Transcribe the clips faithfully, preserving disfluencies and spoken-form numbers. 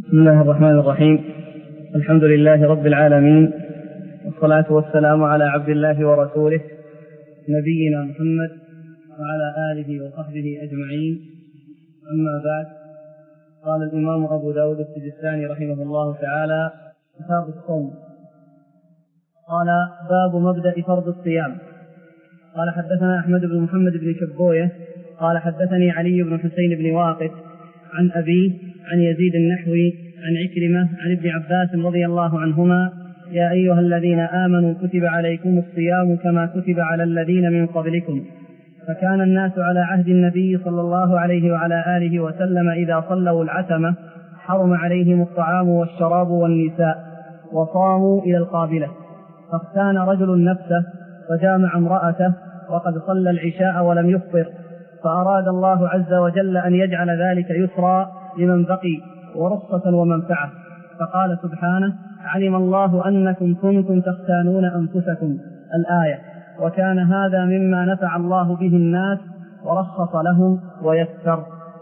بسم الله الرحمن الرحيم. الحمد لله رب العالمين، والصلاة والسلام على عبد الله ورسوله نبينا محمد وعلى آله وصحبه أجمعين. أما بعد، قال الإمام أبو داود السجستاني رحمه الله تعالى: كتاب الصوم. قال: باب مبدأ فرض الصيام. قال: حدثنا أحمد بن محمد بن شبوية قال: حدثني علي بن حسين بن واقد عن أبيه عن يزيد النحوي عن عكرمة عن ابن عباس رضي الله عنهما: يا أيها الذين آمنوا كتب عليكم الصيام كما كتب على الذين من قبلكم. فكان الناس على عهد النبي صلى الله عليه وعلى آله وسلم إذا صلوا العتمة حرم عليهم الطعام والشراب والنساء، وصاموا إلى القابلة. فاختان رجل نفسه وجامع امرأته وقد صلى العشاء ولم يفطر، فأراد الله عز وجل أن يجعل ذلك يسرا لمن بقي ورخصة ومنفعة، فقال سبحانه: علم الله أنكم كنتم تختانون أنفسكم، الآية. وكان هذا مما نفع الله به الناس ورخص لهم ويسر.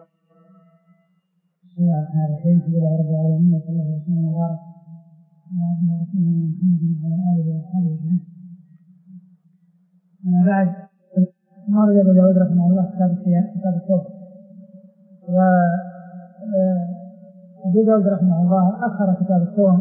بسم الله الرحمن الرحيم. الحمد لله رب العالمين، وصلى الله وسلم وبارك على عبده ورسوله محمد وعلى آله وأصحابه أجمعين. أما بعد، نرجع أبو داود رحمه الله كتاب الصيام، كتاب الصوم. وأبو داود رحمه الله أخر كتاب الصوم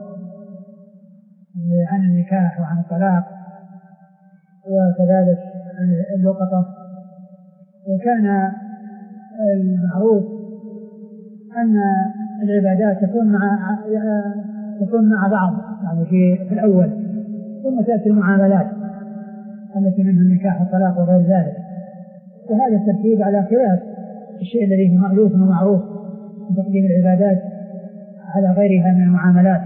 عن النكاح وعن الطلاق وكذلك عن اللقطة. وكان المعروف أن العبادات تكون مع تكون مع بعض، يعني في, في الأول، ثم تأتي المعاملات التي منها النكاح والطلاق وغير ذلك. وهذا الترتيب على خلاف الشيء الذي هو مألوف ومعروف من تقديم العبادات على غيرها من المعاملات.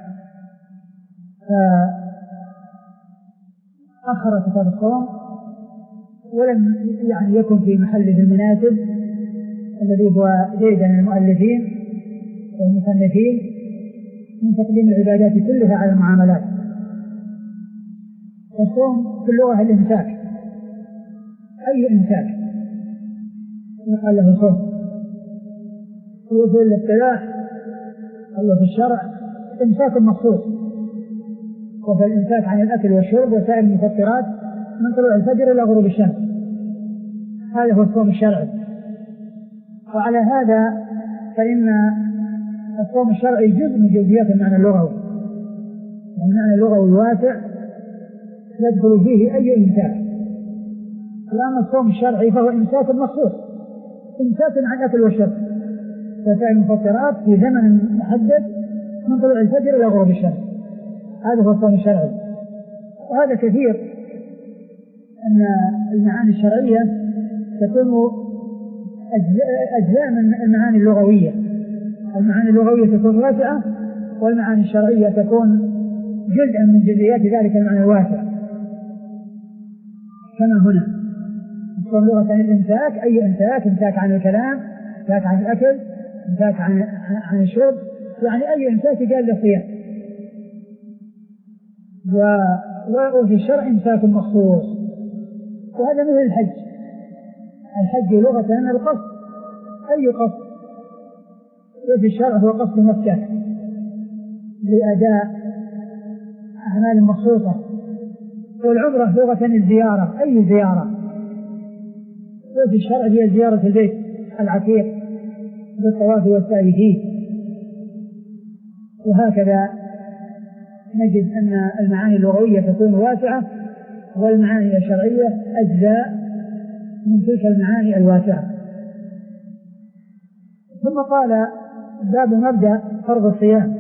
فأخر كتاب الصوم ولم يعني يكن في محله المناسب الذي هو زيد من المؤلفين والمصنفين من تقديم العبادات كلها على المعاملات. والصوم في اللغة الإمساك، أي إمساك يقال له صوم. وفي الاصطلاح أو في الشرع إمساك مخصوص، وفي الإمساك عن الأكل والشرب وسائر المفطرات من طلوع الفجر إلى غروب الشمس، هذا هو الصوم الشرعي. وعلى هذا فإن الصوم الشرعي جزء من جزئيات المعنى اللغوي، المعنى اللغوي واسع يدخل فيه أي إمساك. الآن الصوم الشرعي فهو إمساك مخصوص، إمساك عن الأكل والشرب وسائر المفطرات في زمن محدد من طلوع الفجر إلى غروب الشمس، هذا هو الصوم الشرعي. وهذا كثير أن المعاني الشرعية تكون أجزاء من المعاني اللغوية، المعاني اللغوية تكون واسعة، والمعاني الشرعية تكون جزءا من جزئيات ذلك المعنى الواسع. كما هنا الصوم لغة الإمساك، أي إمساك، إمساك عن الكلام، إمساك عن الأكل، إمساك عن عن الشرب، يعني أي إمساك يقال له صيام. وفي الشرع إمساك مخصوص، وهذا مثل الحج. الحج لغة أن القصد، أي قصد، وفي الشرع هو قصد مكة لأداء أعمال مخصوصة. والعمرة لغة الزيارة، أي زيارة، وفي الشرع هي زيارة البيت العتيق بالطواف والسعي فيه. وهكذا نجد أن المعاني اللغوية تكون واسعة، والمعاني الشرعية أجزاء من تلك المعاني الواسعة. ثم قال: باب مبدأ فرض الصيام.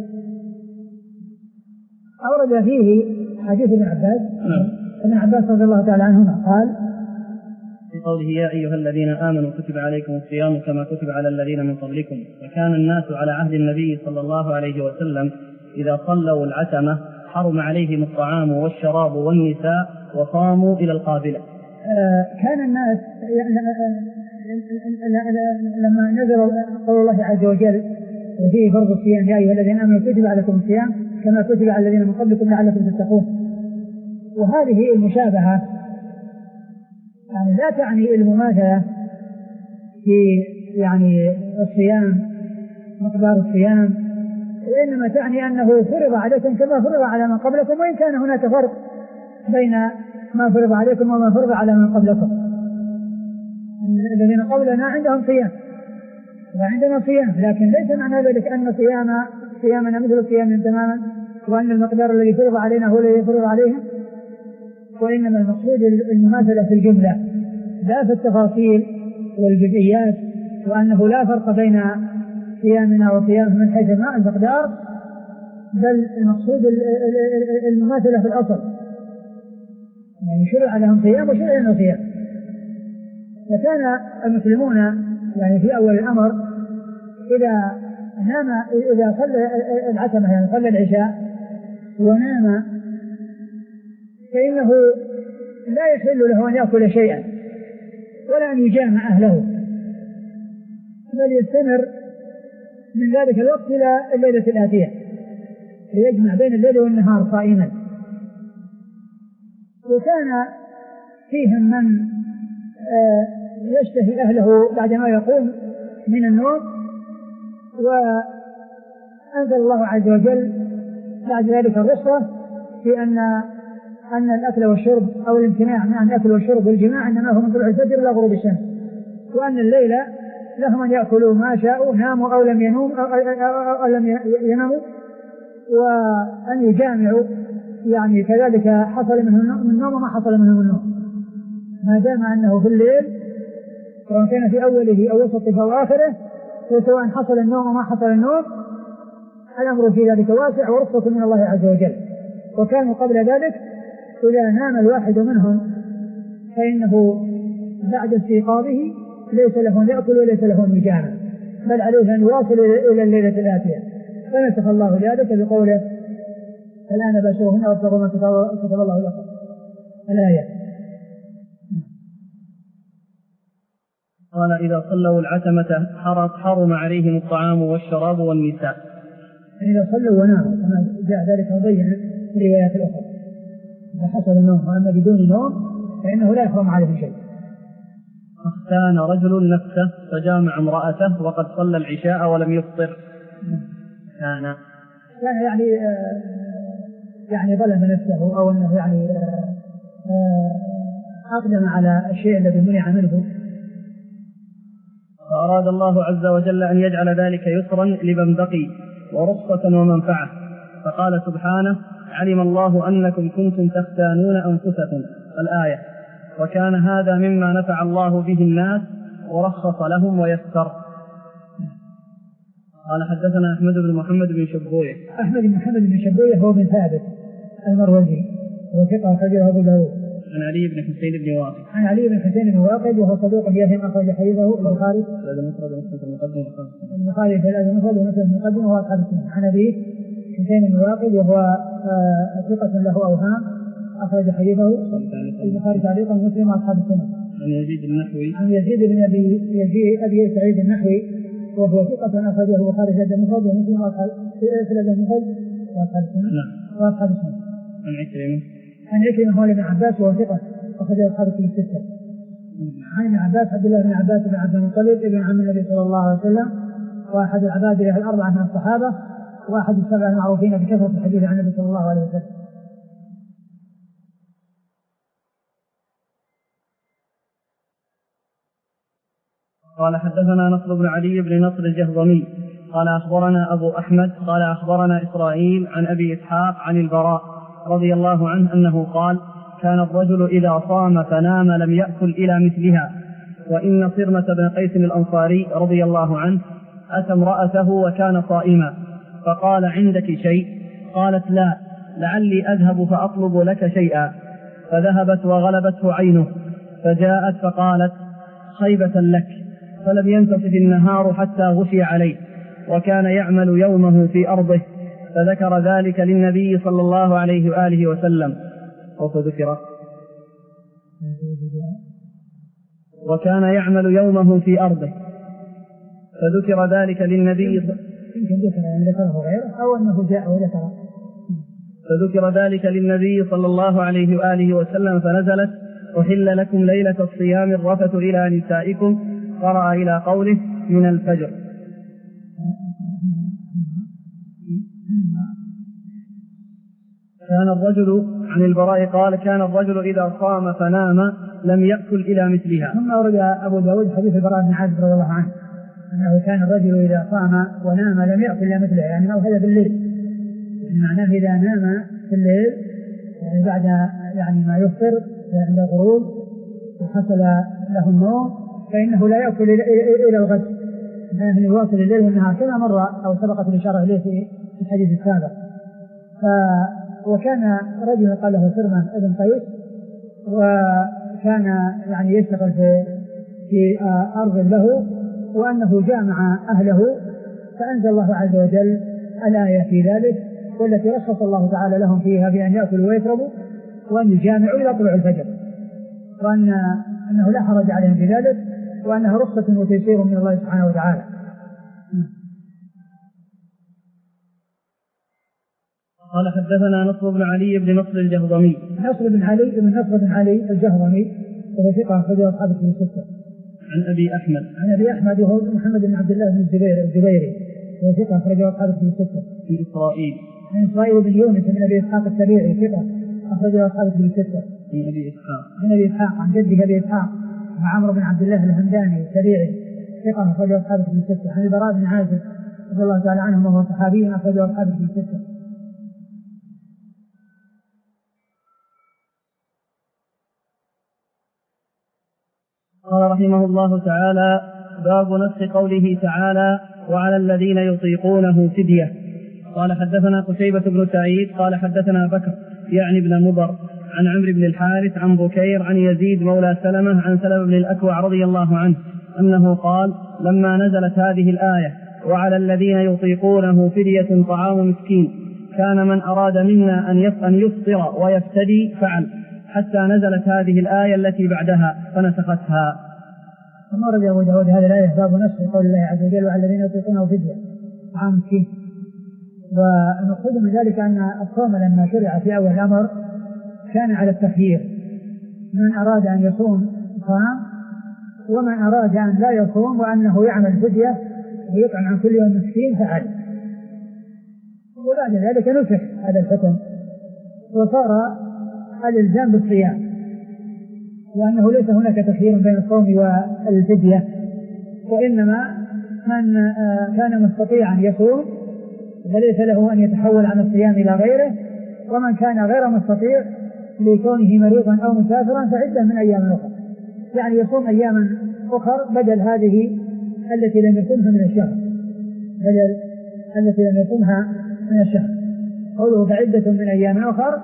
أورد فيه حديث ابن عباس ابن عباس رضي الله تعالى عنهما قال في قوله: يا أيها الذين آمنوا كتب عليكم الصيام كما كتب على الذين من قبلكم. وكان الناس على عهد النبي صلى الله عليه وسلم إذا صلوا العتمة حرم عليهم الطعام والشراب والنساء، وصاموا إلى القابلة. آه كان الناس لما نزل قول الله عز وجل وفيه فرض الصيام: يا أيها الذين آمنوا كتب عليكم الصيام كما كتب على الذين من قبلكم لعلكم تتقون. وهذه المشابهة يعني لا تعني المماثلة في يعني الصيام، مقدار الصيام وإنما تعني أنه فرض عليكم كما فرض على من قبلكم، وإن كان هناك فرق بين ما فرض عليكم وما فرض على من قبلكم. الذين قبلنا عندهم صيام وعندنا صيام، لكن ليس معنى ذلك أن صيام صيامنا مثل صيامهم تماما، وأن المقدار الذي فرض علينا هو الذي فرض عليهم، وإنما المقصود المماثلة في الجملة لا في التفاصيل والجزئيات، وأنه لا فرق بين صيامنا وصيامهم من حيث ما المقدار، بل المقصود المماثلة في الأصل، يعني شرع لهم صيام وشرع لهم صيام. فكان المسلمون يعني في أول الأمر إذا نام إذا صلى العتمة يعني صلى العشاء ونام فإنه لا يحل له أن يأكل شيئا ولا أن يجامع أهله، بل يستمر من ذلك الوقت إلى الليلة الآتية ليجمع بين الليل والنهار صائما. وكان فيهم من يشتهي أهله بعدما يقوم من النوم، وأنزل الله عز وجل بعد ذلك الرخصة في أن أن الأكل والشرب أو الامتناع عن الأكل والشرب والجماع إنما هو من طلوع الفجر إلى غروب الشمس، وأن الليل لهم أن يأكلوا ما شاءوا ناموا أو لم ينوموا أو, أو, أو لم يناموا، وأن يجامعوا يعني كذلك حصل منه النوم وما حصل منه النوم، ما دام أنه في الليل سواء كان في أوله أو وسطه أو آخره، سواء حصل النوم وما حصل النوم، الأمر في ذلك واسع ورخصة من الله عز وجل. وكانوا قبل ذلك إذا نام الواحد منهم فإنه بعد استيقاظه ليس له أن يأكل وليس له أن يجامع، بل عليه أن يواصل إلى الليلة الآتية. فنسخ الله ذلك بقوله الآن باشروهن وابتغوا ما كتب الله لكم الآية. قال إذا صلوا العتمة حرم عليهم الطعام والشراب والنساء. إذا صلوا وناموا كما جاء ذلك مبين في الروايات الأخرى، إذا حصل النوم وأما بدون نوم فإنه لا يحرم عليه شيء. كان رجل نفسه فجامع امرأته وقد صلى العشاء ولم يفطر. كان كان يعني آه يعني ظلم نفسه أو أنه يعني آه أقدم على الشيء الذي منع منه، فأراد الله عز وجل أن يجعل ذلك يسرا لمن بقي ورخصة ومنفعة، فقال سبحانه علم الله أنكم كنتم تختانون أنفسكم الآية، وكان هذا مما نفع الله به الناس ورخص لهم ويسر. قال حدثنا أحمد بن محمد بن شبويه. أحمد بن محمد بن شبويه هو بن ثابت المروزي وثقة خرجه أبو داود. عن علي بن حسين بن واقد. عن علي بن حسين بن واقد وهو صدوق يهم أخرج حديثه البخاري. البخاري في الأدب المفرد ومسلم المقدمة وهو أصحاب السنة. عن أبي حسين بن واقد وهو ثقة له أوهام أخرج حديثه البخاري تعليقا ومسلم وأصحاب السنة. عن يزيد النحوي. عن يزيد بن أبي يزيد أبي سعيد النحوي وهو ثقة أخرجه البخاري في الأدب المفرد ومسلم وأصحاب في الأدب المفرد وأصحاب السنة. نعم. وأصحاب السنة. عن عكرمة. عن عكرمة مولى بن عباس وهو ثقة أخرجه أصحاب الكتب الستة. عن ابن عباس عبد الله بن عباس بن عبد المطلب ابن عم النبي صلى الله عليه وسلم، واحد العبادلة الأربعة من الصحابة، واحد السبع المعروفين بكثرة الحديث عن النبي صلى الله عليه وسلم. قال حدثنا نصر بن علي بن نصر الجهضمي قال أخبرنا أبو أحمد قال أخبرنا إسرائيل عن أبي إسحاق عن البراء رضي الله عنه أنه قال كان الرجل إذا صام فنام لم يأكل إلى مثلها. وإن صرمة بن قيس الأنصاري رضي الله عنه أتى امرأته وكان صائما فقال عندك شيء؟ قالت لا، لعلي أذهب فأطلب لك شيئا. فذهبت وغلبته عينه فجاءت فقالت خيبة لك، فلم ينتصف النهار حتى غشي عليه، وكان يعمل يومه في أرضه، فذكر ذلك للنبي صلى الله عليه وآله وسلم وذكر وكان يعمل يومه في أرضه فذكر ذلك للنبي يمكن ذكر أن ذكره غيره أو أنه جاء وذكر فذكر ذلك للنبي صلى الله عليه وآله وسلم فنزلت أحل لكم ليلة الصيام الرفث إلى نسائكم، قرأ إلى قوله من الفجر. كان الرجل عن البراء قال كان الرجل إذا صام فنام لم يأكل إلى مثلها. ثم أورد أبو داود حديث البراء بن عازب رضي الله عنه أنه كان الرجل إذا صام ونام لم يأكل إلى مثلها، يعني ما هذا بالليل، يعني معناه إذا نام في الليل يعني بعد يعني ما يفطر عند الغروب وحصل له النوم فإنه لا يأكل إلى الغد، يعني يواصل الليل والنهار كما مر أو سبقت الإشارة إليه في الحديث السابق. ف وكان رجل قال له سرمان ابن قيس، وكان يعني يشتغل في في أرض له، وأنه جامع أهله فأنزل الله عز وجل الآية في ذلك، والتي رخص الله تعالى لهم فيها بأن يأكلوا ويشربوا وأن يجامعوا إلى طلوع الفجر، وأن أنه لا حرج عليهم في ذلك، وأنها رخصة وتيسير من الله سبحانه وتعالى. قال حدثنا نصر بن علي بن نصر الجهضمي. نصر بن علي بن نصر بن علي الجهضمي وهو ثقة أخرجه أصحاب الكتب الستة. عن أبي أحمد عن أبي أحمد وهو محمد بن عبد الله بن الزبير الزبيري وهو ثقة أخرجه أصحاب الكتب الستة. من إسرائيل. من إسرائيل بن يونس بن أبي إسحاق السبيعي ثقة أخرجه أصحاب الكتب الستة. من أبي إسحاق. من أبي إسحاق عن جده أبي إسحاق عمرو بن عبد الله الهمداني السبيعي ثقة أخرجه أصحاب الكتب الستة. عن البراء بن عازب رضي الله تعالى عنه وهو صحابي أخرجه أصحاب الكتب الستة. قال رحمه الله تعالى: باب نسخ قوله تعالى: وعلى الذين يطيقونه فدية. قال حدثنا قتيبة بن سعيد قال حدثنا بكر يعني بن مضر عن عمرو بن الحارث عن بكير عن يزيد مولى سلمة عن سلمة بن الأكوع رضي الله عنه أنه قال: لما نزلت هذه الآية وعلى الذين يطيقونه فدية طعام مسكين كان من أراد منا أن يفطر ويفتدي فعل، حتى نزلت هذه الآية التي بعدها فنسختها. ثم ورد أبو داود هذه الآية باب نسخ قول الله عز وجل: وعلى الذين يطيقونه فدية طعام مسكين. والمقصود من ذلك أن الصوم لما شرع في أول الأمر كان على التخيير، من أراد أن يصوم صام، ومن أراد أن لا يصوم وأنه يعمل فدية ويطعم عن كل يوم مسكين فعل. وبعد ذلك نسخ هذا الحكم وصار الإلزام بالصيام، لأنه ليس هناك تخيير بين الصوم والفدية، وإنما من كان مستطيعا يصوم فليس له أن يتحول عن الصيام إلى غيره، ومن كان غير مستطيع لكونه مريضا أو مسافرا فعدة من أيام أخرى، يعني يصوم أياما أخرى بدل هذه التي لم يصومها من الشهر، بدل التي لم يصومها من الشهر. قوله فعدة من أيام أخرى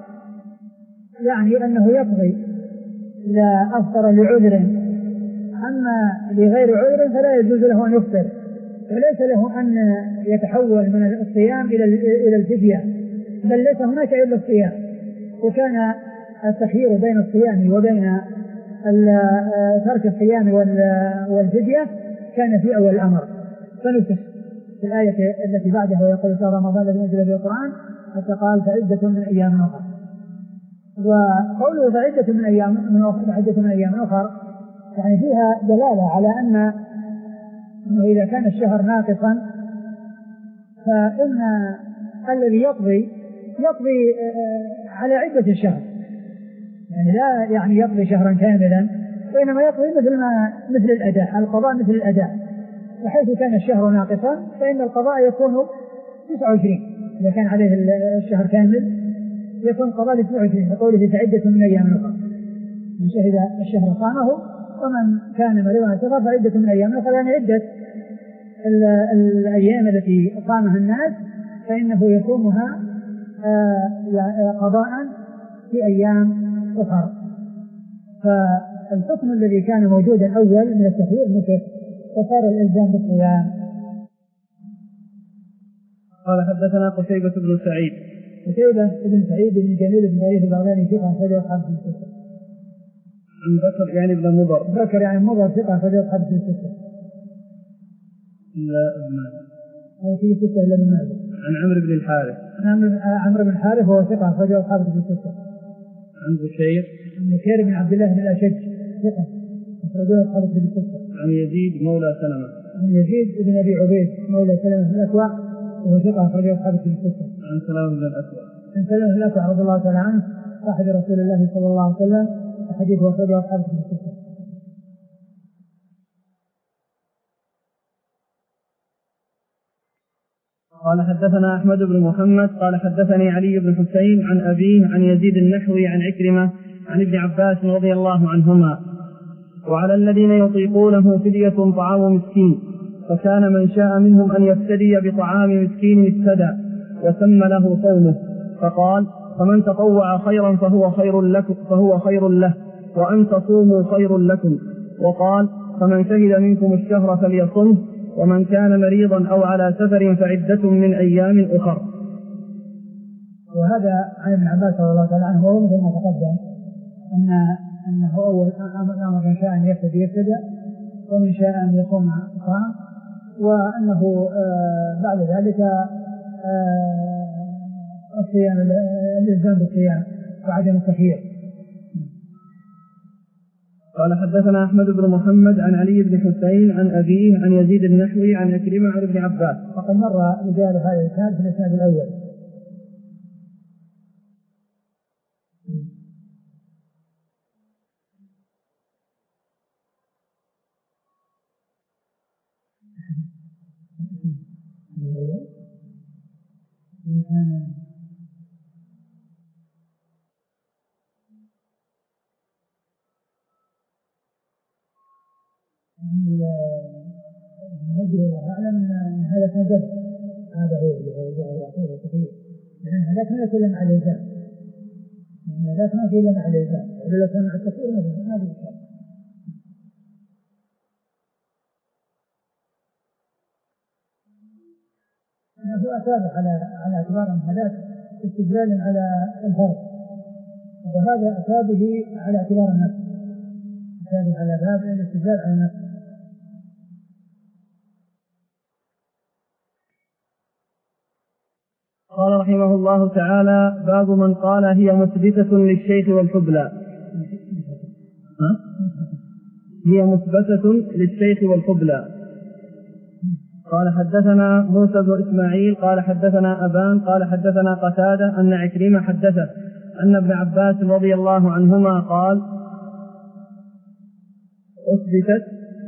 يعني أنه يقضي إذا أفطر لعذر، أما لغير عذر فلا يجوز له أن يفطر، وليس له أن يتحول من الصيام إلى الفدية، بل ليس هناك إلا الصيام. وكان التخيير بين الصيام وبين ترك الصيام والفدية كان في أول الأمر، فنسخ في الآية التي بعدها ويقول شهر رمضان الذي أنزل فيه القرآن حتى قال فعدة من أيام أخرى. وقوله فعدة من أيام من أخرى فعدة من أيام أخرى يعني فيها دلالة على أن أنه إذا كان الشهر ناقصا فإن الذي يقضي يقضي على عدة الشهر، يعني لا يعني يقضي شهرا كاملا، وإنما يقضي مثل ما مثل الأداء، القضاء مثل الأداء. وحيث كان الشهر ناقصا فإن القضاء يكون تسعة وعشرين، إذا كان عليه الشهر كامل يكون القضاء تسعة وعشرين، فقوله فعدة من أيام أخرى، من شهد الشهر صامه، ومن كان مريضا سفر فعدة من أيام أخرى، يعني عدة الأيام التي صامها الناس فإنه يصومها قضاء في أيام أخرى. فالحكم الذي كان موجودا أول من التخيير نسخ وصار الإلزام بالصيام. قال حدثنا قتيبة بن سعيد قتيبة بن سعيد بن جميل بن غريب البغلاني ثقة أخرجه أصحاب الكتب الستة. عن بكر يعني بن مضر بكر يعني مضر ثقة أخرجه أصحاب الكتب الستة. لا ابن ماجه أو في ستة إلا ابن ماجه. عن عمرو بن الحارث عن عمرو بن الحارث وهو ثقة أخرجه أصحاب الكتب الستة. عن بكير عن بكير بن عبد الله بن الأشج ثقة أخرجه أصحاب الكتب الستة. عن يزيد مولى سلمة عن يزيد بن أبي عبيد مولى سلمة بن الأكوع وهو ثقة أخرجه أصحاب الكتب الستة. عن سلمة بن الأكوع عن سلمة الأكوع رضي الله تعالى عنه صاحب رسول الله صلى الله عليه وسلم وحديث وفاته أصحابه في الستة. قال حدثنا أحمد بن محمد قال حدثني علي بن حسين عن أبيه عن يزيد النحوي عن عكرمة عن ابن عباس رضي الله عنهما: وعلى الذين يطيقونه فدية طعام مسكين، فكان من شاء منهم أن يفتدي بطعام مسكين افتدى وسمى له صومه، فقال: فمن تطوع خيرا فهو خير لكم فهو خير له، وأن تصوموا خير لكم. وقال: فمن شهد منكم الشهر فليصمه، ومن كان مريضا أو على سفر فعدة من أيام أخر. وهذا عن ابن عباس رضي الله تعالى عنه وهو مثل ما تقدم أن أنه أول أمر من شاء أن يفتدي يفتدى، ومن شاء أن يصوم صام، وأنه آه بعد ذلك آه الصيام الإلزام بالصيام وعدم التخيير. قال حدثنا أحمد بن محمد عن علي بن حسين عن أبيه عن يزيد النحوي عن عكرمة عن ابن عباس. فقد مر رجال هذا الإسناد في الإسناد الأول. نجد أعلم أن هذا كان جد، هذا هو اللي هو جاء الأخير والتخيير، لأن هذا كان يتكلم على الإنسان، لأن هذا كان يتكلم على الإنسان، ولو كان على التخيير ما في إشكال. هو أتابع على على اعتبار أن هذاك استدلال على الفرد، وهذا أتابه على اعتبار النفس، أتابه على باب الاستدلال على النفس. قال رحمه الله تعالى: باب من قال هي مثبتة للشيخ والحبلى. هي مثبتة للشيخ والحبلى. قال حدثنا موسى بن إسماعيل قال حدثنا أبان قال حدثنا قتادة أن عكرمة حدثه أن ابن عباس رضي الله عنهما قال: أثبتت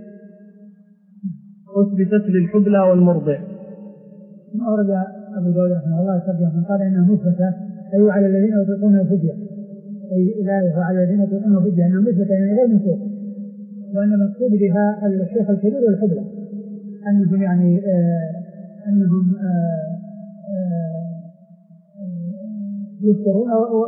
أثبتت للحبلى والمرضع. أورد أبو داود رحمه الله ترجمة قال إنه مثبتة أي على الذين يطلقونه فدية، أي لا على الذين يطلقونه فدية أنه مثبتة يعني غير منسوخ، وأن المقصود بها الشيخ الكبير والحبلى، أنهم يعني آه أنهم آه آه يفترون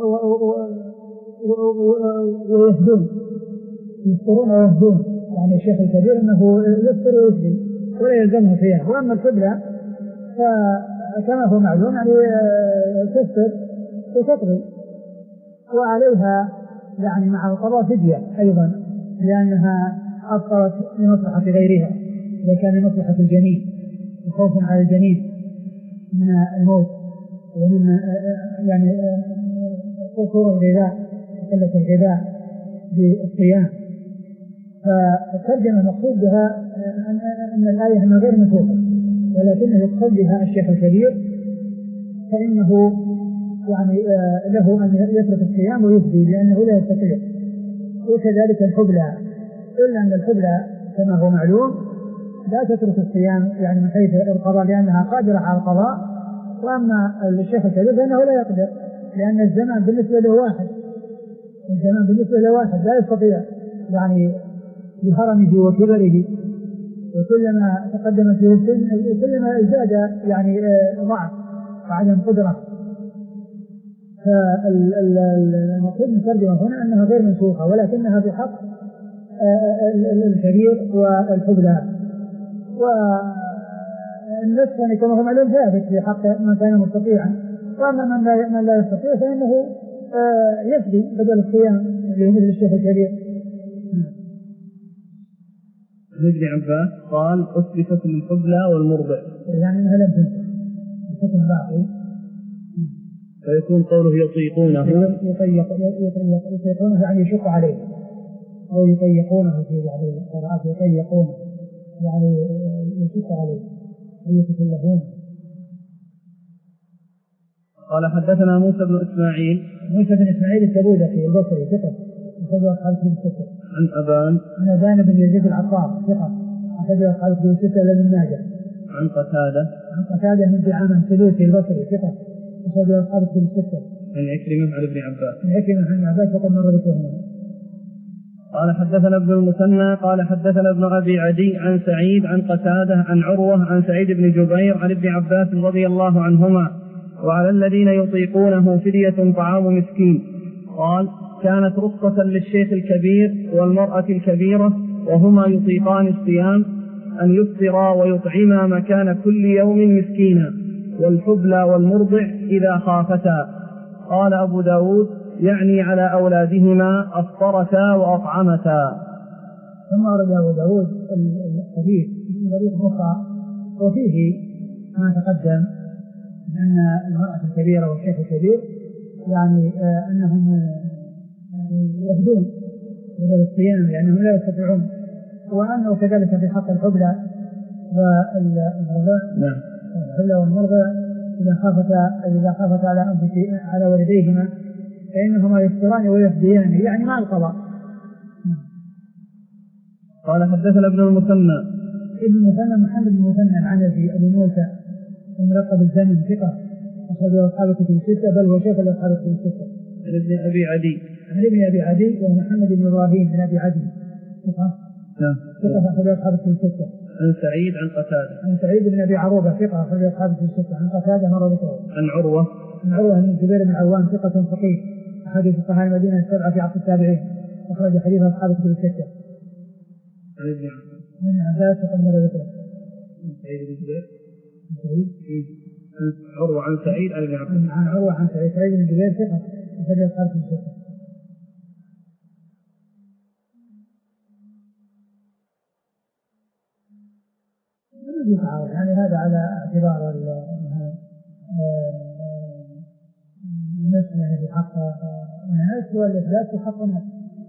ويهدون يفترون ويهدون، يعني الشيخ الكبير أنه يفتر ويهدي ولا يلزمه فيها. وأما الحبلى فكما هو معلوم يعني تفتر وتطغي، وعليها يعني مع القضاء فدية أيضا، لأنها أبطلت لمصلحة غيرها إذا كان لمصلحة الجنين وخوف على الجنين من الموت ومن يعني قصور الغذاء وقلة الغذاء بالصيام. فالترجمة المقصود بها أن الآية من غير منسوخة، ولكنه يقصد بها الشيخ الكبير فإنه يعني له أن يترك الصيام ويفدي لأنه لا يستطيع. وكذلك الحبلى، إلا أن الحبلى كما هو معلوم لا تترك الصيام يعني من حيث القضاء لأنها قادرة على القضاء، وأما الشيخ الكبير فإنه لا يقدر، لأن الزمان بالنسبة له واحد، الزمان بالنسبة له واحد لا يستطيع يعني بهرمه وكبره، وكلما تقدم فيه السن كلما ازداد يعني ضعف وعدم قدرة. فالمقصود من الترجمة هنا أنها غير منسوخة، ولكنها في حق الكبير والحبلى، والنسخ يعني كما هو معلوم ثابت في حق من كان مستطيعا، وأما من لا, من لا يستطيع فإنه يفدي بدل الصيام مثل الشيخ الكبير. ابن عباس قال: أثبتت للحبلى والمرضع، يعني أنها لم تنسخ الحكم باقي، فيكون قوله يطيقونه يطيقونه يعني يشق عليه، أو يطيقونه في بعض القراءات يطيقونه يعني يشق عليه أو يتكلفونه. قال حدثنا موسى بن إسماعيل موسى بن إسماعيل التبوذكي البصري ثقة أخرجه أصحاب كتب الستة. عن أبان عن أبان بن يزيد العطار ثقة أخرجه أصحاب كتب الستة إلى ابن ماجه. عن قتادة عن قتادة بن دعامة السدوسي البصري ثقة أخرجه أصحاب كتب الستة. عن عكرمة عن ابن عباس عن عكرمة عن عباس وقد مر ذكرهما. قال حدثنا ابن المثنى قال حدثنا ابن أبي عدي عن سعيد عن قتادة عن عروة عن سعيد بن جبير عن ابن عباس رضي الله عنهما وعلى الذين يطيقونه فدية طعام مسكين. قال كانت رخصة للشيخ الكبير والمرأة الكبيرة وهما يطيقان الصيام أن يفطرا ويطعما مكان كل يوم مسكينا والحبلى والمرضع إذا خافتا. قال أبو داود يعني على أولادهما أفطرتا وأطعمتا. ثم أرد أبو داود الحديث من طريق أخرى وفيه ما تقدم أن المرأة الكبيرة والشيخ الكبير يعني آه أنهم يعني يهدون بدل الصيام لأنهم لا يستطيعون وأنه كذلك في حق الحبلى والمرضع نعم الحبلى والمرضع إذا خافتا إذا خافتا على أنفسهما على والديهما فإنهما يفطران ويفديان يعني مع القضاء. قال حدثنا ابن المثنى ابن المثنى محمد بن المثنى العنزي أبو موسى الملقب بالزمن ثقة أخرجه أصحاب الكتب الستة بل هو شيخ أصحاب الكتب الستة. عن ابن أبي عدي عن ابن أبي عدي ومحمد بن إبراهيم بن أبي عدي ثقة ثقة أخرجه أصحاب الكتب الستة. عن سعيد عن قتادة عن سعيد بن أبي عروبة ثقة أخرجه أصحاب الكتب الستة. عن قتادة مر ذكره. عن عروة عن عروة بن الزبير بن عوام ثقة فقيه أحد فقهاء المدينة السبعة في عصر التابعين أخرج حديث أصحاب الكتب الستة. عن ابن عباس من عباس وقد مر ذكره. عن سعيد بن جبير سعيد عن عروة عن سعيد عن ابن عباس عن عروة عن سعيد سعيد بن جبير ثقة أخرج أصحاب الكتب الستة. يعني هذا على اعتبار النسبة يعني في حق الناس والإثبات في حق الناس.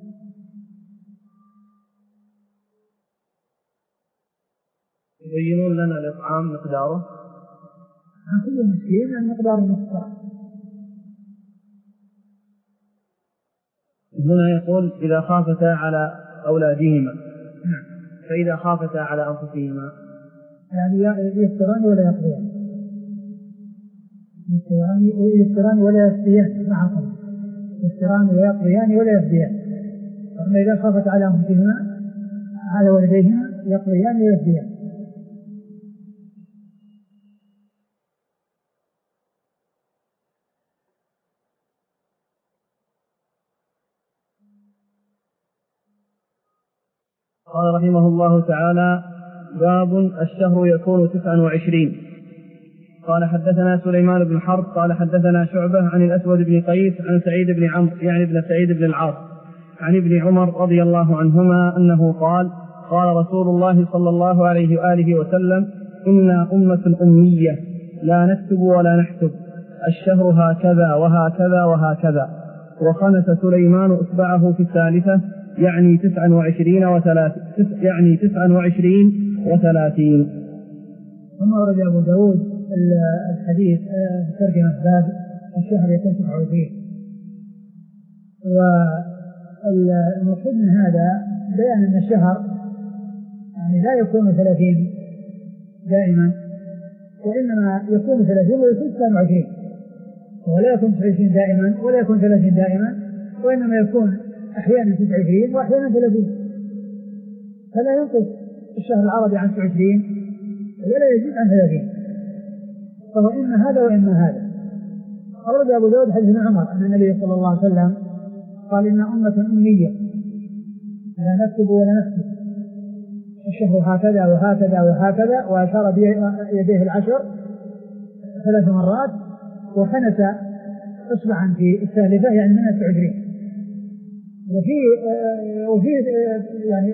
يبينون لنا الإطعام مقداره عن كل مسكين المقدار المختار. هنا يقول إذا خافتا على أولادهما فإذا خافتا على أنفسهما يعني يفطران ولا يقضيان يفطران ولا يفديان مع قول يفطران ويقضيان ولا يفديان. أما إذا خافت على أنفسهما على والديهما يقضيان ويفديان. قال رحمه الله تعالى باب الشهر يكون تسعا وعشرين. قال حدثنا سليمان بن حرب قال حدثنا شعبة عن الأسود بن قيس عن سعيد بن عمرو يعني ابن سعيد بن العاص عن ابن عمر رضي الله عنهما أنه قال قال رسول الله صلى الله عليه وآله وسلم إنا أمة أمية لا نكتب ولا نحسب الشهر هكذا وهكذا وهكذا. وخنس سليمان إصبعه في الثالثة يعني تسعا وعشرين وثلاثين يعني تسعا وعشرين وثلاثين. ثم ورد أبو داود الحديث ترجمة باب الشهر يكون تسعة وعشرين. والمقصود من هذا بيان أن الشهر يعني لا يكون ثلاثين دائما وإنما يكون ثلاثين ويكون تسعة وعشرين ولا يكون تسعة وعشرين دائما ولا يكون ثلاثين دائما وإنما يكون أحيانا تسعة وعشرين وأحيانا ثلاثين. فلا ينقص الشهر العربي عن تسعة وعشرين ولا يزيد عن ثلاثين فهو إما هذا وإما هذا. أورد أبو داود حديث ابن عمر أن النبي صلى الله عليه وسلم قال إن أمة أمية لا نكتب ولا نكتب الشهر هكذا وهكذا وهكذا وأشار بيديه العشر ثلاث مرات وخنس إصبعا في الثالثة يعني من تسعة وعشرين. وفي وفي يعني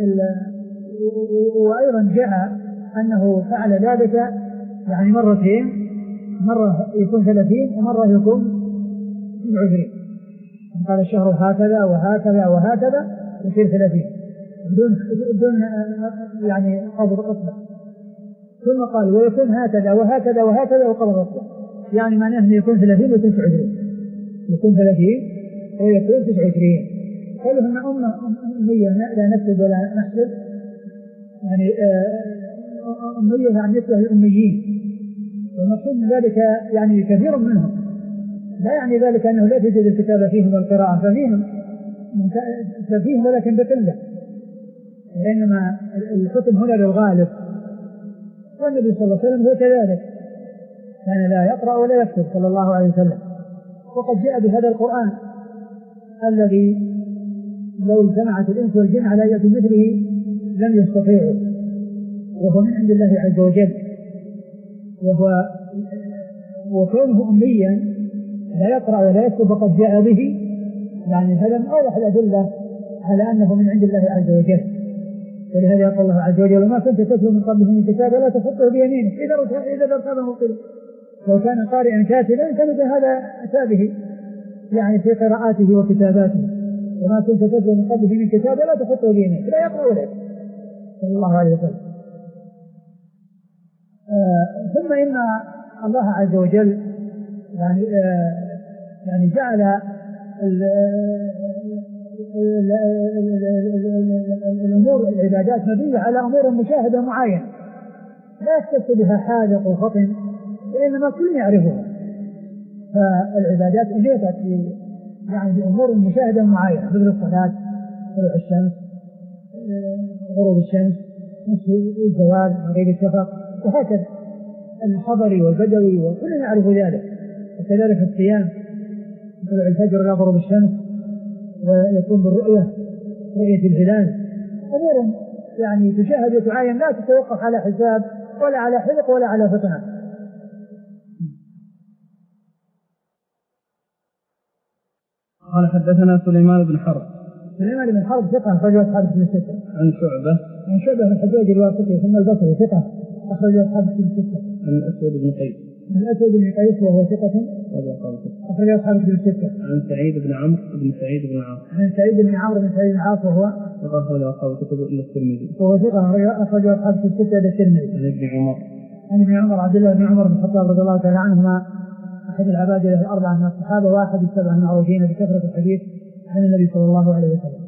وأيضا جاء أنه فعل ذلك يعني مرتين مرة يكون ثلاثين ومرة يكون تسعة وعشرين. قال الشهر هكذا وهكذا وهكذا يصير ثلاثين بدون بدون يعني قبض أصبع. ثم قال ويكون هكذا وهكذا وهكذا وقبض أصبع يعني معناه أنه يكون ثلاثين وتسعة وعشرين، يكون ثلاثين ويكون تسعة وعشرين. قولهم أمة أمية لا نكتب ولا نحسب، يعني أمية يعني يشبه الأميين، والمقصود من ذلك يعني كثير منهم، لا يعني ذلك أنه لا توجد الكتابة فيهم والقراءة، ففيهم ففيهم ولكن بقلة، وإنما الحكم هنا للغالب. والنبي صلى الله عليه وسلم هو كذلك، كان لا يقرأ ولا يكتب صلى الله عليه وسلم، وقد جاء بهذا القرآن الذي لو اجتمعت الإنس والجن على يأتوا مثله لم يستطيعوا، وهو من عند الله عز وجل، وهو وكونه أميا لا يقرأ ولا يكتب وقد جاء به، يعني هذا من أوضح الأدلة على أنه من عند الله عز وجل. ولهذا يقول الله عز وجل: وما كنت تتلو من قبله من كتاب لا تخطه بيمينك إذا ارتاب مبطلا. لو كان قارئا كاتبا كان هذا أتى به يعني في قراءاته وكتاباته. وما كنت تتلو من قبله من كتاب لا تخطه بيمينك، لا يقرأ ولا يكتب صلى الله عليه وسلم. آه ثم إن الله عز وجل يعني آه يعني جعل الأمور العبادات مبنية على أمور مشاهدة معينة لا يختص بها حاذق وفطن، وإنما كل يعرفها. فالعبادات أجيبت يعني بأمور مشاهدة معينة، مثل الصلاة، طلوع الشمس، غروب الشمس، نصف الزوال، مغيب الشفق، وهكذا الحضري والبدوي وكل يعرف ذلك. وكذلك الصيام، طلوع الفجر إلى غروب الشمس، ويكون بالرؤية رؤية الهلال، أمور يعني تشاهد وتعاين لا تتوقف على حساب ولا على حلق ولا على فطنة. قال حدثنا سليمان بن حرب. سليمان بن حرب ثقة أخرج أصحاب الكتب الستة. عن شعبة. عن شعبة بن الحجاج الواسطي ثم البصري ثقة أخرج أصحاب الكتب الستة. عن الأسود بن قيس. عن الأسود بن قيس وهو ثقة أخرج أصحاب الكتب الستة. عن سعيد بن عمرو بن سعيد بن عاص. عن سعيد بن عمرو بن سعيد بن عاص وهو أخرج أصحاب الكتب إلا الترمذي. وهو ثقة أخرج أصحاب الكتب الستة إلا الترمذي. عن ابن عمر. عن ابن عمر عبد الله بن عمر بن الخطاب رضي الله تعالى عنهما أحد العباد الأربعة من الصحابة وأحد السبع المعروفين بكثرة الحديث عن النبي صلى الله عليه وسلم.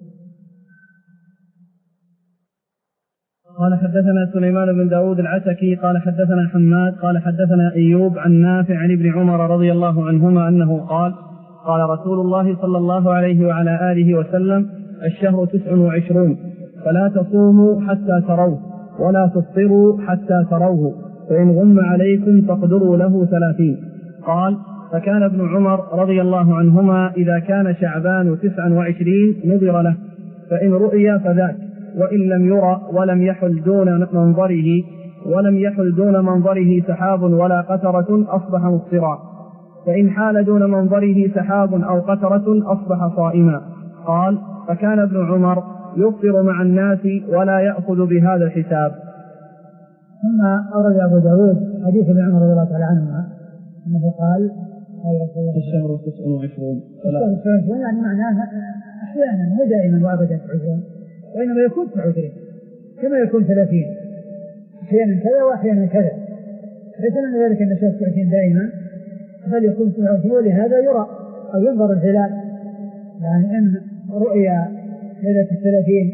قال حدثنا سليمان بن داود العتكي قال حدثنا حماد قال حدثنا أيوب عن نافع عن ابن عمر رضي الله عنهما أنه قال: قال رسول الله صلى الله عليه وعلى آله وسلم: الشهر تسع وعشرون، فلا تصوموا حتى تروه، ولا تفطروا حتى تروه، فإن غم عليكم فاقدروا له ثلاثين. قال: فكان ابن عمر رضي الله عنهما إذا كان شعبان تسع وعشرين نذر له، فإن رؤي فذاك، وإن لم يرى ولم يحل دون منظره ولم يحل دون منظره سحاب ولا قترة أصبح مفطرا، فإن حال دون منظره سحاب أو قترة أصبح صائما. قال: فكان ابن عمر يفطر مع الناس ولا يأخذ بهذا الحساب. ثم أورد أبو داود حديث ابن عمر رضي الله تعالى عنهما أنه قال: الشهر تسع وعشرون، الشهر تسع وعشرون يعني معناها أحيانا مو دائما وأبدا تسع وعشرون، وإنما يكون تسع وعشرين كما يكون ثلاثين، أحيانا كذا وأحيانا كذا، ليس من ذلك أن الشهر تسع وعشرين دائما، بل يكون تسع وعشرين، ولهذا يرى أو ينظر الهلال، يعني إن رؤيا ليلة الثلاثين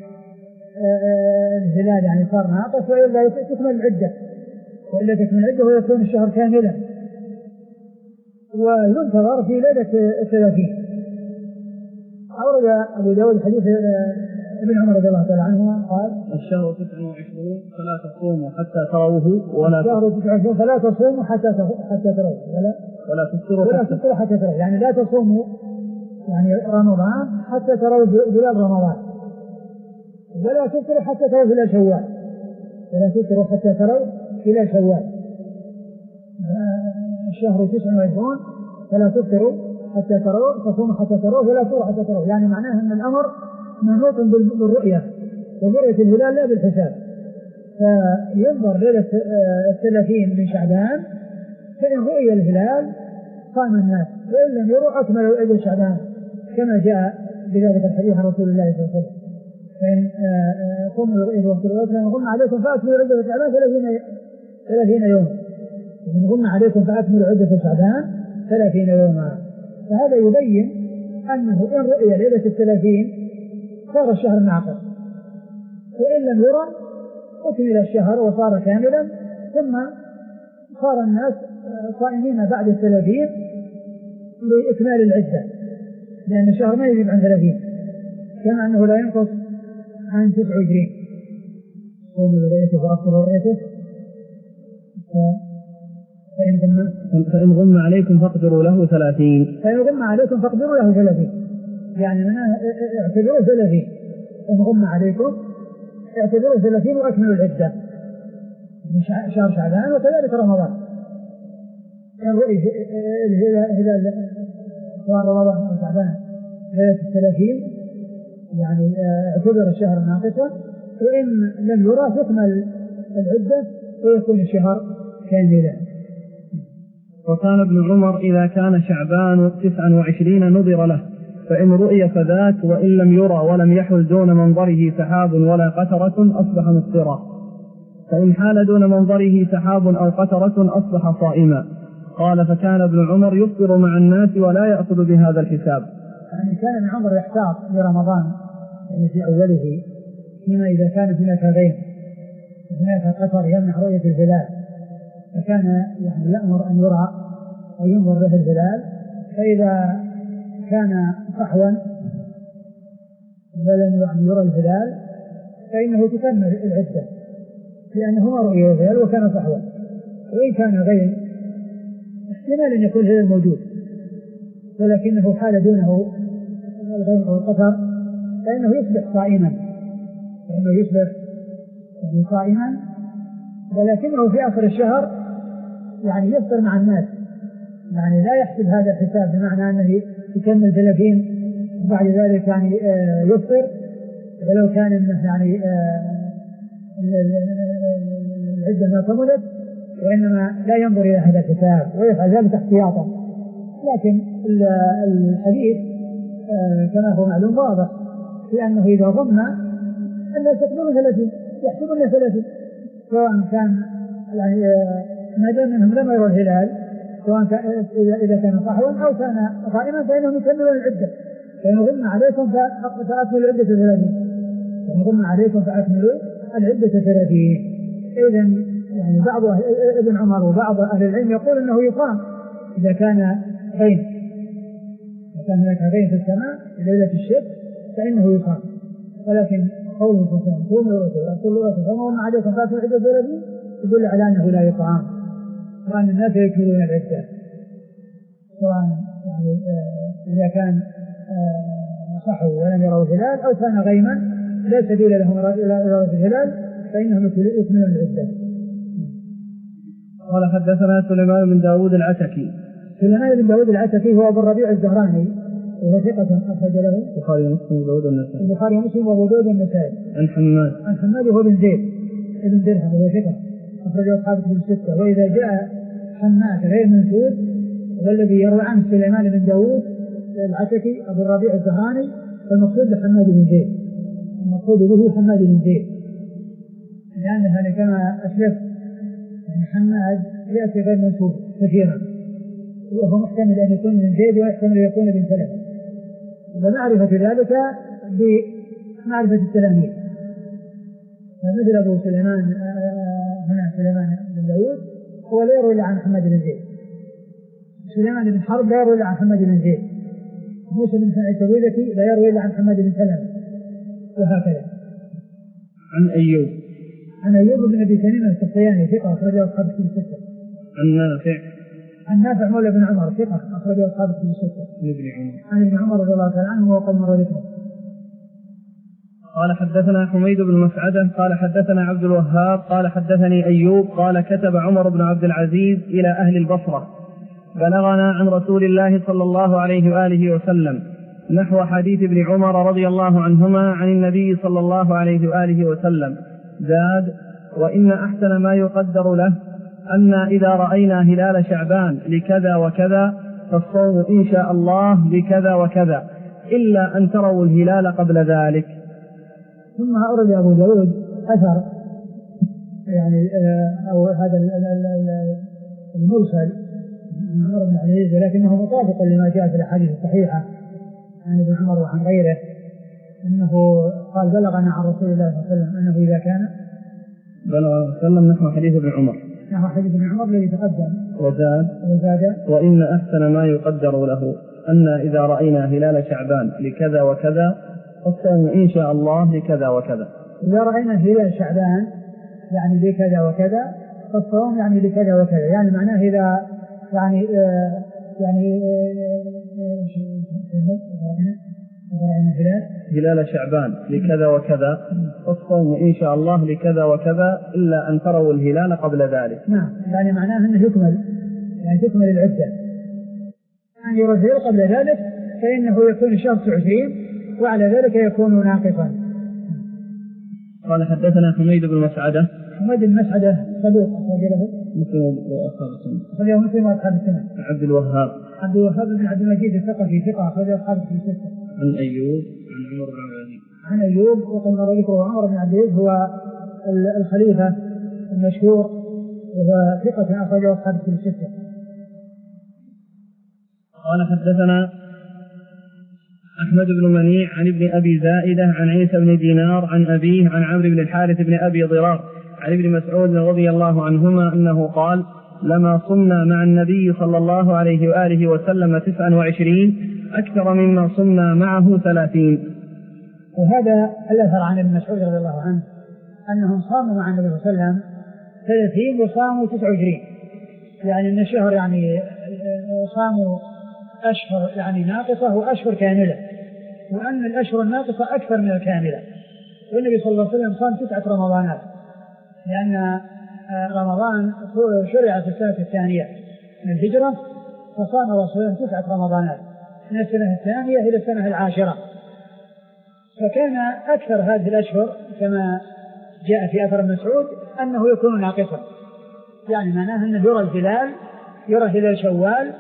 الهلال يعني صار ناقص، وإلا تكمل العدة، وإلا تكمل العدة ويكون الشهر كاملا، وينتظر في ليلة الثلاثين. أورد أبو داود حديث ابن عمر رضي الله تعالى عنه قال: الشهر تسع وعشرون فلا تصوموا حتى تروه، ولا الشهر تسع وعشرون فلا تصوموا حتى حتى تروه، ولا ولا تفطروا ولا تفطروا حتى تروه، يعني لا تصوموا يعني رمضان حتى تروا هلال رمضان، ولا تفطروا حتى تروا هلال شوال، ولا تفطروا حتى تروا هلال شوال. الشهر تسع وعشرون فلا تفطروا حتى تروا، تصوموا حتى تروا، ولا تفطروا حتى تروا، يعني معناه أن الأمر منوط بالرؤية وبرؤية الهلال لا بالحساب. فينظر ليلة الثلاثين من شعبان، فإن رؤي الهلال قام الناس، وإن لم يروا أكملوا عدة شعبان كما جاء بذلك الحديث عن رسول الله صلى الله عليه وسلم: فإن قوموا برؤيه وافتروا، فإن غم عليكم فأكملوا عدة شعبان ثلاثين يوم، إن غم عليكم فأكملوا عدة شعبان ثلاثين يوما. فهذا يبين أنه إن رؤي ليلة الثلاثين صار الشهر معقد، وإن لم يرى أكمل الشهر وصار كاملا، ثم صار الناس صائمين بعد الثلاثين لإكمال العدة، لأن الشهر ما يجب عن ثلاثين، كما أنه لا ينقص عن تسع وعشرين. صوموا لرؤيته وأفطروا لرؤيته فإن غم عليكم فاقدروا له ثلاثين. فإن غم عليكم فاقدروا له ثلاثين، يعني معناه اعتبروا ثلاثين. إن غم عليكم اعتبروا ثلاثين وأكملوا العدة من شهر شعبان، وكذلك رمضان. إن رؤي هلال شهر رمضان وشعبان ليلة الثلاثين يعني اعتبر الشهر ناقصا، وإن لم يرى تكمل العدة ويكون الشهر كاملا. وكان ابن عمر إذا كان شعبان تسعا وعشرين نظر له، فإن رؤي فذاك، وإن لم يرى ولم يحل دون منظره سحاب ولا قترة أصبح مفطرا، فإن حال دون منظره سحاب أو قترة أصبح صائما. قال فكان ابن عمر يفطر مع الناس ولا يأخذ بهذا الحساب. يعني كان ابن عمر يحتاط لرمضان يعني في أوله، فيما إذا كان هناك غيم هناك قطر يمنع رؤية الهلال، فكان يعني يأمر أن يرى أو ينظر به الهلال، فإذا كان صحوا ولم يرى الهلال فإنه تكمل العدة، لأنه ما رؤي الهلال وكان صحوا. وإن كان غيم احتمال أن يكون الهلال موجود ولكنه حال دونه الغيم أو القطر، فإنه يصبح صائما، فإنه يصبح صائما، ولكنه في آخر الشهر يعني يفطر مع الناس، يعني لا يحسب هذا الحساب بمعنى أنه يكمل ثلاثين وبعد ذلك يعني يفطر، ولو كان إنه يعني العدة ما كملت، وإنما لا ينظر إلى هذا الحساب ويفعل ذلك احتياطا. لكن الحديث كما هو معلوم واضح في أنه إذا ظن الناس يكملون ثلاثين يحسبون ثلاثين، سواء كان يعني ما دام منهم لم يروا الهلال، سواء إذا كان صحوا أو كان غائما فإنهم يكملون العدة. فإن غم عليكم فأكملوا العدة ثلاثين، فإن غم عليكم فأكملوا العدة ثلاثين. إذن يعني بعض ابن عمر وبعض أهل العلم يقول أنه يقام إذا كان غيم، إذا كان هناك غيم في السماء في ليلة الشك فإنه يقام، ولكن قوله سبحانه قوموا وأقولوا فما عليكم فأكملوا العدة ثلاثين يدل على أنه لا يقام، وأن الناس يكملون العدة، سواء يعني إذا كان صحوا ولم يروا الهلال أو كان غيما لا سبيل لهم إلى رؤية الهلال فإنهم يكملون العدة. قال حدثنا سليمان بن داود العتكي. سليمان بن داود العتكي هو أبو الربيع الزهراني وهو ثقة أخرج له البخاري ومسلم وأبو داود النسائي. البخاري ومسلم وأبو داود النسائي. عن حماد. عن حماد هو بن زيد ابن درهم وهو ثقة أخرج أصحاب كتب الستة. وإذا جاء حماد غير منسوب والذي يروي عنه سليمان بن داود العتكي أبو الربيع الزهراني فالمقصود بحماد بن زيد، المقصود به حماد بن زيد، لأن هذا كما أسلفت حماد يأتي غير منسوب كثيرا، وهو محتمل أن يكون من زيد ويحتمل أن يكون من سلم، ومعرفة ذلك بمعرفة التلاميذ. فمثل أبو سليمان هنا سليمان بن داود هو لا يروي إلا عن حماد بن زيد، سليمان بن حرب لا يروي إلا عن حماد بن زيد، موسى بن سعيد الطويلكي لا يروي إلا عن حماد بن سلم، وهكذا. عن أيوب. عن أيوب بن أبي تميم السختياني ثقة أخرجه أصحاب الكتب الستة. عن نافع. عن نافع مولى بن عمر ثقة أخرجه أصحاب الكتب الستة. عن ابن عمر. عن ابن عمر رضي الله تعالى عنه وقال مر ذكره. قال حدثنا حميد بن مسعدة قال حدثنا عبد الوهاب قال حدثني أيوب قال كتب عمر بن عبد العزيز إلى أهل البصرة بلغنا عن رسول الله صلى الله عليه وآله وسلم نحو حديث ابن عمر رضي الله عنهما عن النبي صلى الله عليه وآله وسلم زاد وإن أحسن ما يقدر له أن إذا رأينا هلال شعبان لكذا وكذا فالصوم إن شاء الله لكذا وكذا إلا أن تروا الهلال قبل ذلك. ثم أورد أبو داود أثر يعني أو هذا المرسل عن عمر بن عبد العزيز، ولكنه مطابق لما جاء في الأحاديث الصحيحة عن ابن عمر وعن غيره أنه قال بلغنا عن رسول الله صلى الله عليه وسلم أنه إذا كان بلغ وسلم نحو حديث ابن عمر نحو حديث ابن عمر الذي تقدم وزاد وزاد وإن أحسن ما يقدر له أن إذا رأينا هلال شعبان لكذا وكذا فالصوم إن شاء الله لكذا وكذا. إذا رأينا هلال شعبان يعني لكذا وكذا فالصوم يعني لكذا وكذا، يعني معناه إذا يعني آه يعني هلال شعبان لكذا وكذا فالصوم إن شاء الله لكذا وكذا إلا أن تروا الهلال قبل ذلك. نعم، يعني معناه أنه يكمل يعني تكمل العدة، يعني يرى الهلال قبل ذلك فإنه يكون شهر عشرين وعلى ذلك يكون ناقصا. قال حدثنا حميد بن مسعدة. حميد بن مسعدة صدوق أخرجه مسلم وأصحاب السنة. أخرجه مسلم وأصحاب السنة. عبد الوهاب. عبد الوهاب بن عبد المجيد الثقفي ثقة أخرجه أصحاب السنة. عن أيوب عن عمر بن عبد العزيز. عن أيوب وقد مر ذكره عمر بن عبد العزيز هو الخليفة المشهور وهو ثقة أخرجه أصحاب السنة. قال حدثنا أحمد بن منيع عن ابن أبي زائدة عن عيسى بن دينار عن أبيه عن عمرو بن الحارث بن أبي ضرار عن ابن مسعود رضي الله عنهما أنه قال لما صمنا مع النبي صلى الله عليه وآله وسلم تسعا وعشرين أكثر مما صمنا معه ثلاثين. وهذا الأثر عن ابن مسعود رضي الله عنه أنهم صاموا مع النبي صلى الله عليه وسلم ثلاثين وصاموا تسعة وعشرين، يعني من الشهر يعني صاموا أشهر يعني ناقصة وأشهر كاملة، وأن الأشهر الناقصة أكثر من الكاملة. والنبي صلى الله عليه وسلم صام تسعة رمضانات، لأن رمضان شرع في السنة الثانية من الهجرة، فصام رسول الله تسعة رمضانات من السنة الثانية إلى السنة العاشرة، فكان أكثر هذه الأشهر كما جاء في أثر مسعود أنه يكون ناقصا، يعني معناه أنه يرى الهلال يرى هلال شوال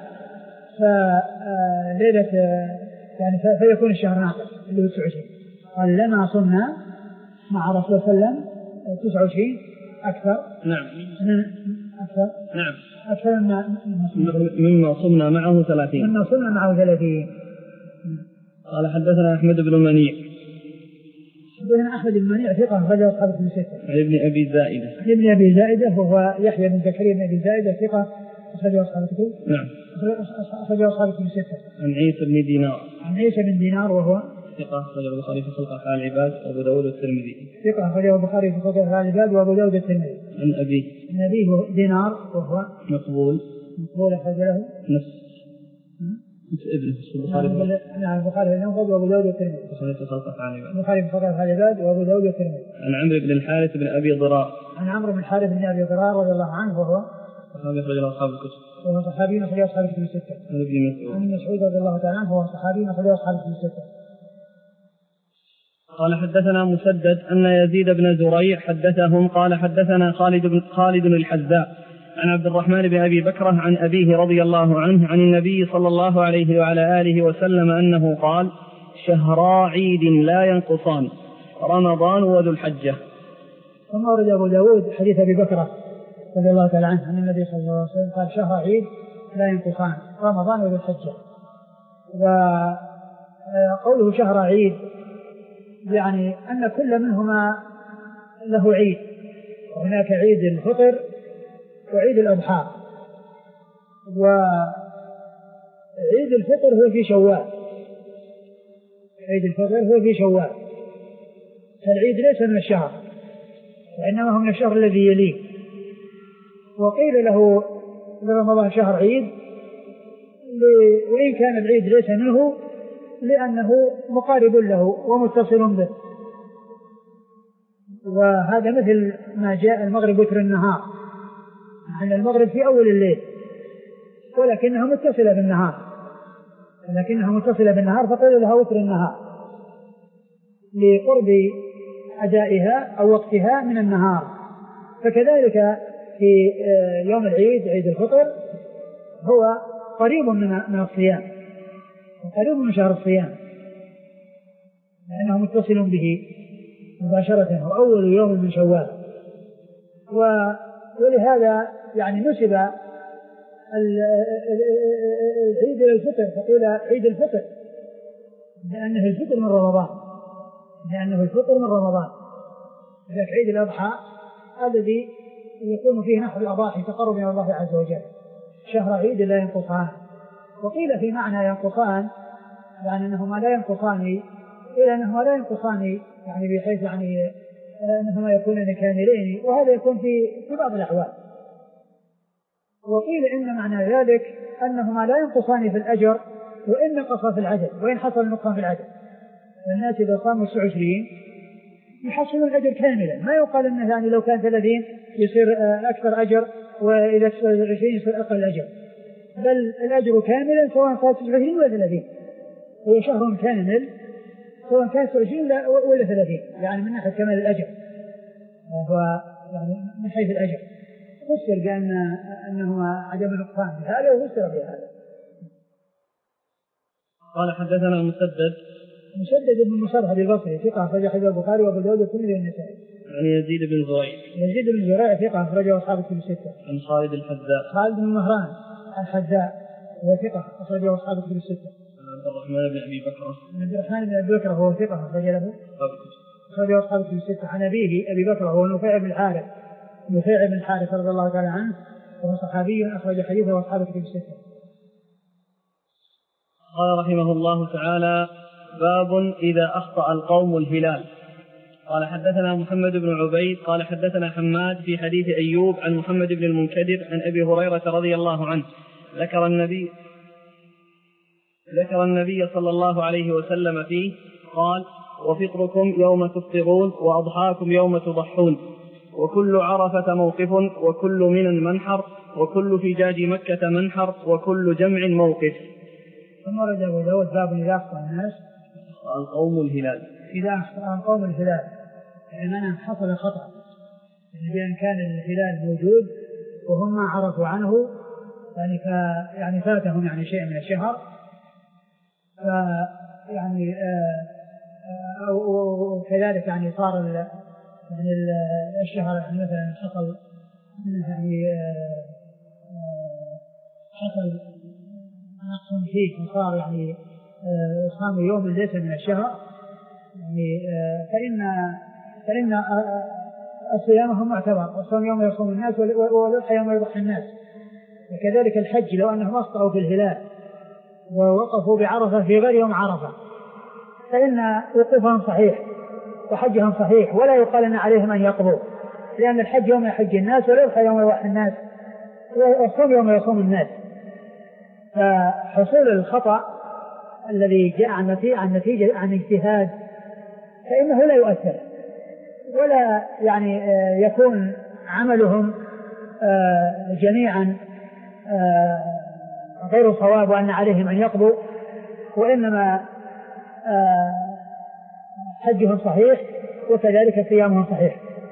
فليلة يعني فيكون الشهر ناقص اللي هو تسعة وعشرين. قال لما صمنا مع رسول الله صلى الله عليه وسلم تسعة وعشرين أكثر. نعم. أكثر. نعم. أكثر مما مما صمنا معه ثلاثين. مما صمنا معه ثلاثين. قال حدثنا أحمد بن منيع. حدثنا أحمد بن منيع ثقة أخرجه أصحاب الكتب الستة. عن ابن أبي زائدة. عن ابن أبي زائدة وهو يحيى بن زكريا بن أبي زائدة ثقة أخرجه أصحاب الكتب. نعم. أخرجه أصحاب الكتب الستة. عن عيسى بن دينار. عن عيسى بن دينار وهو ثقة أخرجه البخاري في خلق أفعال العباد وأبو داود والترمذي. ثقة أخرجه البخاري في خلق أفعال العباد وأبو داود والترمذي. عن أبيه. عن أبيه دينار وهو مقبول. مقبول أخرج له. نفس. نفس ابنه في البخاري. نعم البخاري في الأنفذ وأبو داود والترمذي. البخاري في خلق أفعال العباد. البخاري في خلق أفعال العباد وأبو داود والترمذي. عن عمرو بن الحارث بن أبي ضرار. عن عمرو بن الحارث بن أبي ضرار رضي الله عنه وهو صحابي أخرج له أصحاب الكتب. وهو صحابي أخرج أصحاب الكتب الستة. عن ابن مسعود. عن مسعود رضي الله تعالى عنه وهو صحابي أخرج أصحاب الكتب الستة. قال حدثنا مسدد أن يزيد بن زريع حدثهم قال حدثنا خالد بن خالد الحذاء عن عبد الرحمن بن أبي بكرة عن أبيه رضي الله عنه عن النبي صلى الله عليه وعلى آله وسلم أنه قال شهرا عيد لا ينقصان رمضان وذو الحجة. ثم ورد أبو داود حديث أبي بكرة رضي الله تعالى عنه أن النبي صلى الله عليه وسلم قال شهر عيد لا ينقصان رمضان وذو الحجة. وقوله شهر عيد يعني أن كل منهما له عيد، وهناك عيد الفطر وعيد الأضحى. وعيد الفطر هو في شوال، عيد الفطر هو في شوال، فالعيد ليس من الشهر وإنما هو من الشهر الذي يليه. وقيل له لرمضان شهر عيد وإن كان العيد ليس منه لأنه مقارب له ومتصل به، وهذا مثل ما جاء المغرب وتر النهار، أن المغرب في أول الليل ولكنها متصلة بالنهار ولكنها متصلة بالنهار فقيل لها وتر النهار لقرب أدائها أو وقتها من النهار. فكذلك في يوم العيد عيد الفطر هو قريب من الصيام قريب من شهر الصيام لأنه متصل به مباشرة، هو أول يوم من شوال. ولهذا يعني نسب العيد الفطر فقيل عيد الفطر لأنه الفطر من رمضان لأنه الفطر من رمضان. ذلك عيد الأضحى الذي يكون فيه نحر الأضاحي تقرب من الله عز وجل. شهر عيد لا ينقصان. وقيل في معنى ينقصان يعني أنهما لا ينقصان إلا أنهما لا ينقصان يعني بحيث يعني أنهما يكونان كاملين، وهذا يكون في في بعض الأحوال. وقيل إن معنى ذلك أنهما لا ينقصان في الأجر وإن نقص في العدد وإن حصل نقصان في العدد. الناس إذا صاموا تسعة وعشرين يحصلون الأجر كاملا، ما يقال أنه يعني لو كان ثلاثين يصير أكثر أجر وإذا تسعة وعشرين يصير أقل أجر، بل الأجر كاملا سواء كان تسعة وعشرين ولا ثلاثين. هو شهر كامل سواء كان تسعة وعشرين ولا ثلاثين، يعني من ناحية كمال الأجر وهو يعني من حيث الأجر. فسر بأن أنه عدم نقصان هذا وفسر بهذا. قال حدثنا مسدد مسدد بن مصرحد البصري ثقة أخرجه حديث البخاري وأبو داود والترمذي والنسائي. عن يزيد بن زريع يزيد بن زريع ثقة أخرجه أصحاب الكتب الستة. عن خالد الحذاء خالد بن مهران الحذاء وهو ثقة أخرجه أصحاب الكتب الستة. عن عبد الرحمن بن أبي بكر عبد الرحمن بن أبي بكر وهو ثقة أخرج له أخرجه أصحاب الكتب الستة. عن أبيه أبي بكر وهو نفيع بن الحارث نفيع بن الحارث رضي الله تعالى عنه وهو صحابي أخرج حديثه أصحاب الكتب الستة. قال رحمه الله تعالى: باب إذا أخطأ القوم الهلال. قال حدثنا محمد بن عبيد قال حدثنا حماد في حديث أيوب عن محمد بن المنكدر عن أبي هريرة رضي الله عنه ذكر النبي ذكر النبي صلى الله عليه وسلم فيه قال: وفطركم يوم تفطرون وأضحاكم يوم تضحون وكل عرفة موقف وكل منى منحر وكل فجاج مكة منحر وكل جمع موقف. ثم رد أبو داود باب إذا أخطأ الناس القوم الهلال. إذا أخطأ القوم الهلال يعني حصل خطأ بأن كان الهلال موجود وهم ما عرفوا عنه يعني, يعني فاتهم يعني شيء من الشهر فيعني أو كذلك يعني صار يعني الشهر يعني مثلا حصل يعني حصل نقص فيه وصار يعني صام يوم ليس من الشهر يعني فإن فإن صيامهم معتبر وصوم يوم يصوم الناس والأضحى يوم يضحي الناس. وكذلك الحج لو أنهم أخطأوا في الهلال ووقفوا بعرفة في غير يوم عرفة فإن وقوفهم صحيح وحجهم صحيح ولا يقال أن عليهم أن يقضوا، لأن الحج يوم يحج الناس والأضحى يوم يضحي الناس والصوم يوم يصوم الناس. فحصول الخطأ الذي جاء عن نتيجة عن اجتهاد فإنه لا يؤثر ولا يعني يكون عملهم جميعا غير صواب وأن عليهم أن يقضوا، وإنما حجهم صحيح وكذلك صيامهم صحيح.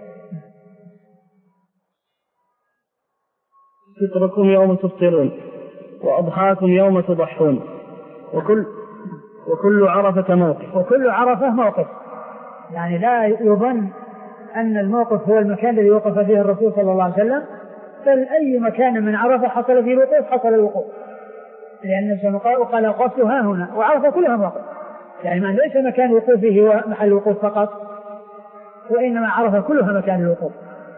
فطركم يوم تفطرون وأضحاكم يوم تضحون وكل وكل عرفة موقف. وكل عرفة موقف يعني لا يظن أن الموقف هو المكان الذي وقف فيه الرسول صلى الله عليه وسلم، بل أي مكان من عرفة حصل فيه الوقوف حصل الوقوف، لأن النبي قال وقفت ها هنا وعرفة كلها موقف، يعني ما ليس مكان وقوفه هو محل الوقوف فقط وإنما عرفة كلها مكان الوقوف.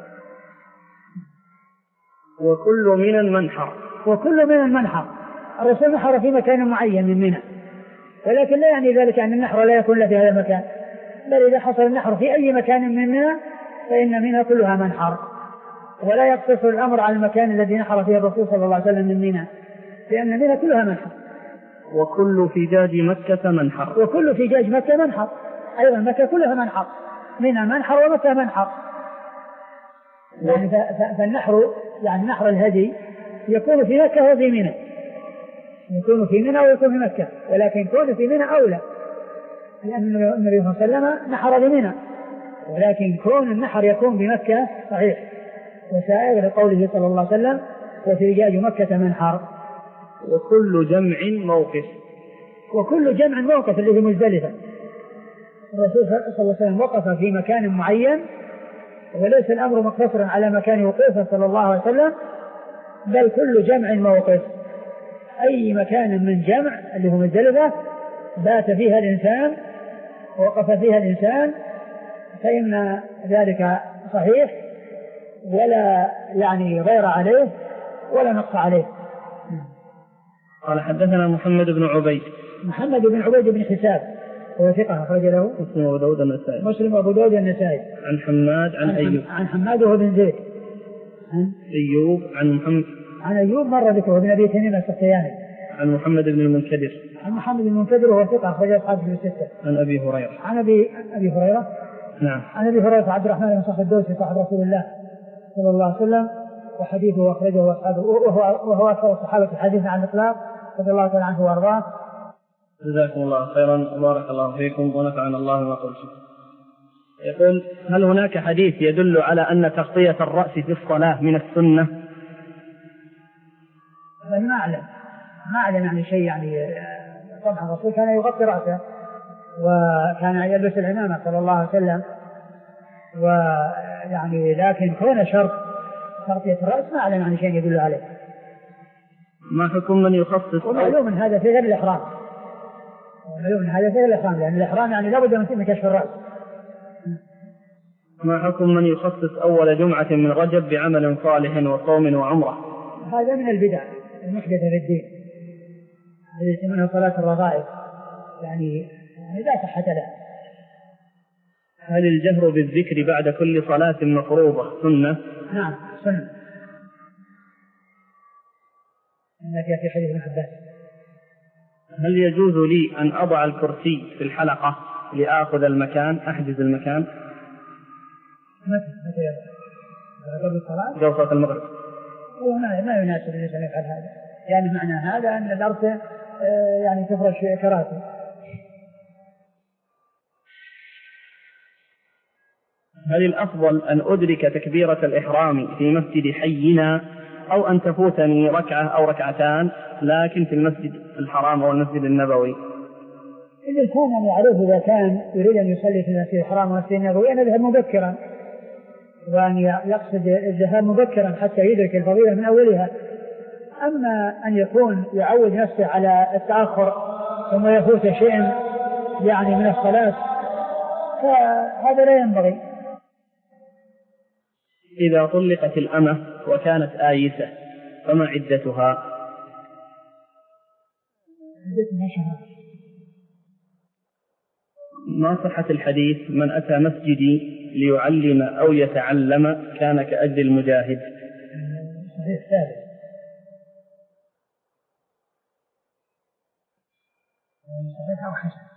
وكل منى منحر. وكل منى منحر الرسول نحر في مكان معين من منى، ولكن لا يعني ذلك أن النحر لا يكون له في هذا المكان، بل إذا حصل النحر في أي مكان من منى فإن منى كلها منحر، ولا يقتصر الأمر على المكان الذي نحر فيه الرسول صلى الله عليه وسلم من منى، لأن منى كلها منحر. وكل فجاج مكة منحر. وكل فجاج مكة منحر أيضا، مكة كلها منحر، منى منحر ومكة منحر. يعني فالنحر يعني نحر الهدي يكون في مكة وفي منى، يكون في منى ويكون في مكة، ولكن يكون في منى أولى، لأن النبي صلى الله عليه وسلم نحر بمنى، ولكن كون النحر يكون بمكة صحيح وسائر لقوله صلى الله عليه وسلم وفجاج مكة منحر. وكل جمع موقف. وكل جمع موقف اللي في مزدلفة، الرسول صلى الله عليه وسلم وقف في مكان معين وليس الأمر مقتصرا على مكان وقوفه صلى الله عليه وسلم، بل كل جمع موقف، أي مكان من جمع اللي هو مزدلفة بات فيها الإنسان ووقف فيها الإنسان فإن ذلك صحيح ولا يعني غير عليه ولا نقص عليه. قال حدثنا محمد بن عبيد محمد بن عبيد بن حساب هو ثقة أخرج له مسلم وأبو داود النسائي مسلم وأبو داود النسائي عن حماد عن, عن أيوب عن حماد وهو بن زيد عن أيوب عن محمد عن أيوب مر ذكره بن أبي تميم السختياني عن محمد بن المنكدر عن محمد بن المنكدر وهو ثقة أخرج أصحابه في الستة عن أبي هريرة عن أبي أبي هريرة نعم عن أبي هريرة عبد الرحمن بن صخر الدوسي صاحب رسول الله صلى الله عليه وسلم وحديثه أخرجه أصحابه وهو وهو أكثر الصحابة حديثا عن الإطلاق رضي الله تعالى عنه وأرضاه. جزاكم الله خيرا وبارك الله فيكم ونفعنا الله ما قلتم. يقول هل هناك حديث يدل على أن تغطية الرأس في الصلاة من السنة؟ ما أعلم ما أعلم يعني شيء يعني طبعا الرسول كان يغطي رأسه وكان يلبس العمامة صلى الله عليه وسلم ويعني لكن كون شرط تغطية الرأس ما أعلم يعني شيء يدل عليه. ما حكم من يخصص ومعلوم من هذا في غير الإحرام معلوم من هذا في غير الإحرام لأن الإحرام يعني لابد من كشف الرأس. ما حكم من يخصص أول جمعة من رجب بعمل صالح وصوم وعمرة؟ هذا من البدع المحدثة في الدين الذي يسمونه صلاة الرغائب يعني, يعني لا صحة لها. هل الجهر بالذكر بعد كل صلاة مفروضة سنة؟ نعم سنة إنك في حديث ابن عباس. هل يجوز لي أن أضع الكرسي في الحلقة لآخذ المكان أحجز المكان؟ متى متى قبل الصلاة؟ جوفة المغرب. ما ما يناسب الإنسان يفعل هذا يعني معنى هذا أن الأرض يعني تفرش كراسي. هل الأفضل أن أدرك تكبيرة الإحرام في مسجد حينا أو أن تفوتني ركعة أو ركعتان لكن في المسجد الحرام أو المسجد النبوي؟ إذا كان معروف إذا كان يريد أن يصلي في المسجد الحرام والمسجد النبوي أن يذهب مبكرا وأن يقصد الذهاب مبكرا حتى يدرك الفضيلة من أولها. أما أن يكون يعود نفسه على التأخر ثم يفوت شيء يعني من الصلاة فهذا لا ينبغي. إذا طلقت الأمة وكانت آيسة فما عدتها؟ عدتها شهر. ما صحة الحديث من أتى مسجدي ليعلم أو يتعلم كان كأجر المجاهد؟ صحيح ثابت. صحيح أو حسن.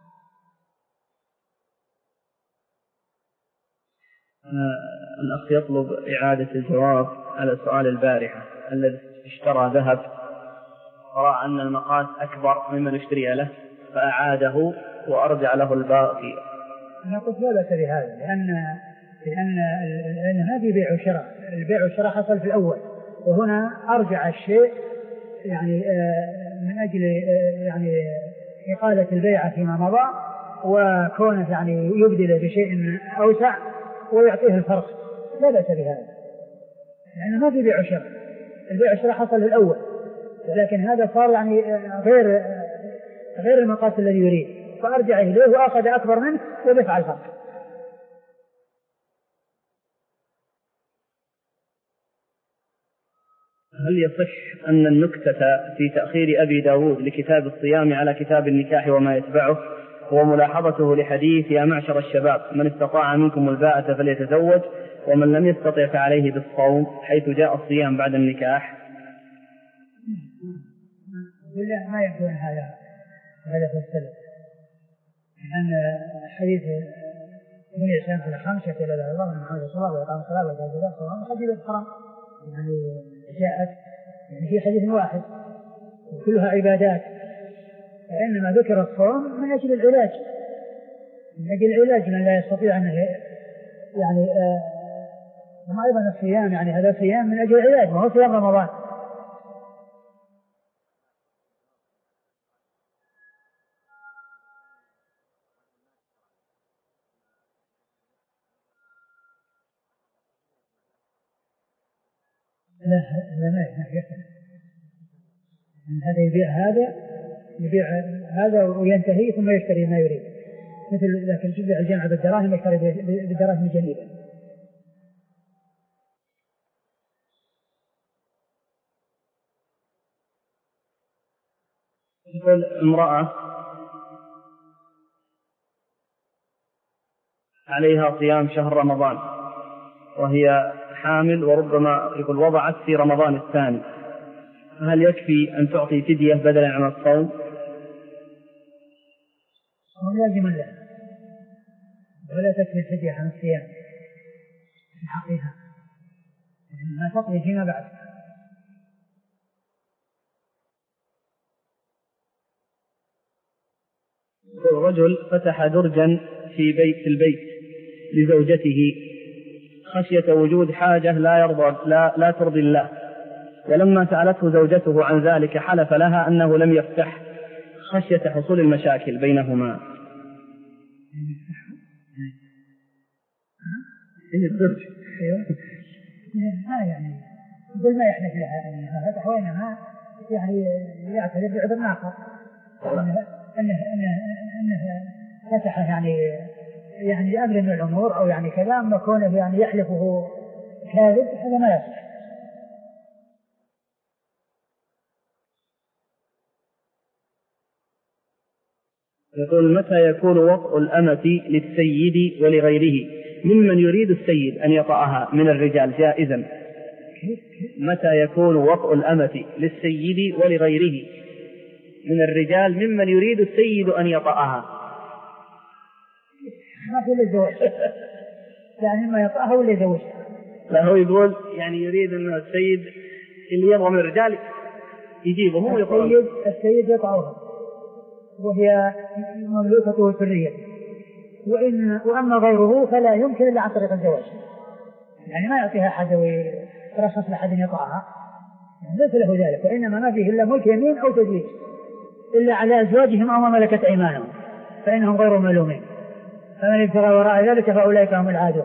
الأخ يطلب إعادة الجواب على سؤال البارحة الذي اشترى ذهب ورأى أن المقاس أكبر مما اشتري له فأعاده وأرجع له الباقي. أنا قلت لا بأس بهذا لأن لأن لأن هذه بيع وشراء البيع والشراء حصل في الأول وهنا أرجع الشيء يعني من أجل يعني إقالة البيعة فيما مضى وكونه يعني يبدل بشيء أوسع ويعطيه الفرق لا بأس بهذا لأن ما في بيع وشراء البيع والشراء حصل في الأول ولكن هذا صار يعني غير غير المقاس الذي يريد فأرجع إليه وأخذ أكبر منه ودفع الفرق. هل يصح أن النكتة في تأخير أبي داود لكتاب الصيام على كتاب النكاح وما يتبعه هو ملاحظته لحديث يا معشر الشباب من استطاع منكم الباءة فليتزوج ومن لم يستطع فعليه بالصوم حيث جاء الصيام بعد النكاح؟ لا ما يكون هذا هذا في السلف لأن حديث من يسلم في الخمسة إلى الله من محمد صلى الله عليه وسلم ويقام الصلاة ويؤتي الزكاة حديث الحرام يعني جاءت يعني في حديث واحد وكلها عبادات فإنما ذكر الصوم من أجل العلاج من أجل العلاج من لا يستطيع أن يعني وما أيضا الصيام يعني هذا صيام من أجل العلاج ما هو صيام رمضان. لا لا ما يختلف، هذا يبيع هذا يبيع هذا وينتهي ثم يشتري ما يريد، مثل لكن تبيع الجمع بالدراهم يشتري بالدراهم الجديدة. يقول امرأة عليها صيام شهر رمضان وهي حامل وربما يقول وضعت في رمضان الثاني، هل يكفي أن تعطي فدية بدلا عن الصوم؟ لازم لا، ولا تكفي الفدية عن الصيام في حقها، ما تقضي فيما بعد. رجل فتح درجا في بيت في البيت لزوجته خشية وجود حاجة لا يرضى لا, لا ترضي الله، ولما سألته زوجته عن ذلك حلف لها أنه لم يفتح خشية حصول المشاكل بينهما. ما يعني يقول ما يحلف لها أنها فتح، وإنما يعني يعتذر بعذر آخر أنه أنه أنه فتح يعني يعني لأمر من الأمور أو يعني كلام ما كونه يعني يحلفه كاذب، هذا ما يصح. يقول متى يكون وطء الأمة للسيد ولغيره ممن يريد السيد أن يطأها من الرجال جائزا؟ متى يكون وطء الأمة للسيد ولغيره من الرجال ممن يريد السيد أن يطأها؟ ما في الزواج يعني ما يطأها ولا يزوج. لا هو يقول يعني يريد أن السيد اللي يبغى من الرجال يجيبه هو يطأها. السيد السيد يطأها وهي مملوكته سرية، وإن وأما غيره فلا يمكن إلا عن طريق الزواج، يعني ما يعطيها أحد ويرخص لأحد يطأها ليس له ذلك، وإنما ما فيه إلا ملك يمين أو تزويج إلا على أزواجهم أو ما ملكت أيمانهم فإنهم غير ملومين، فمن ابتغى وراء ذلك فأولئك هم العادون.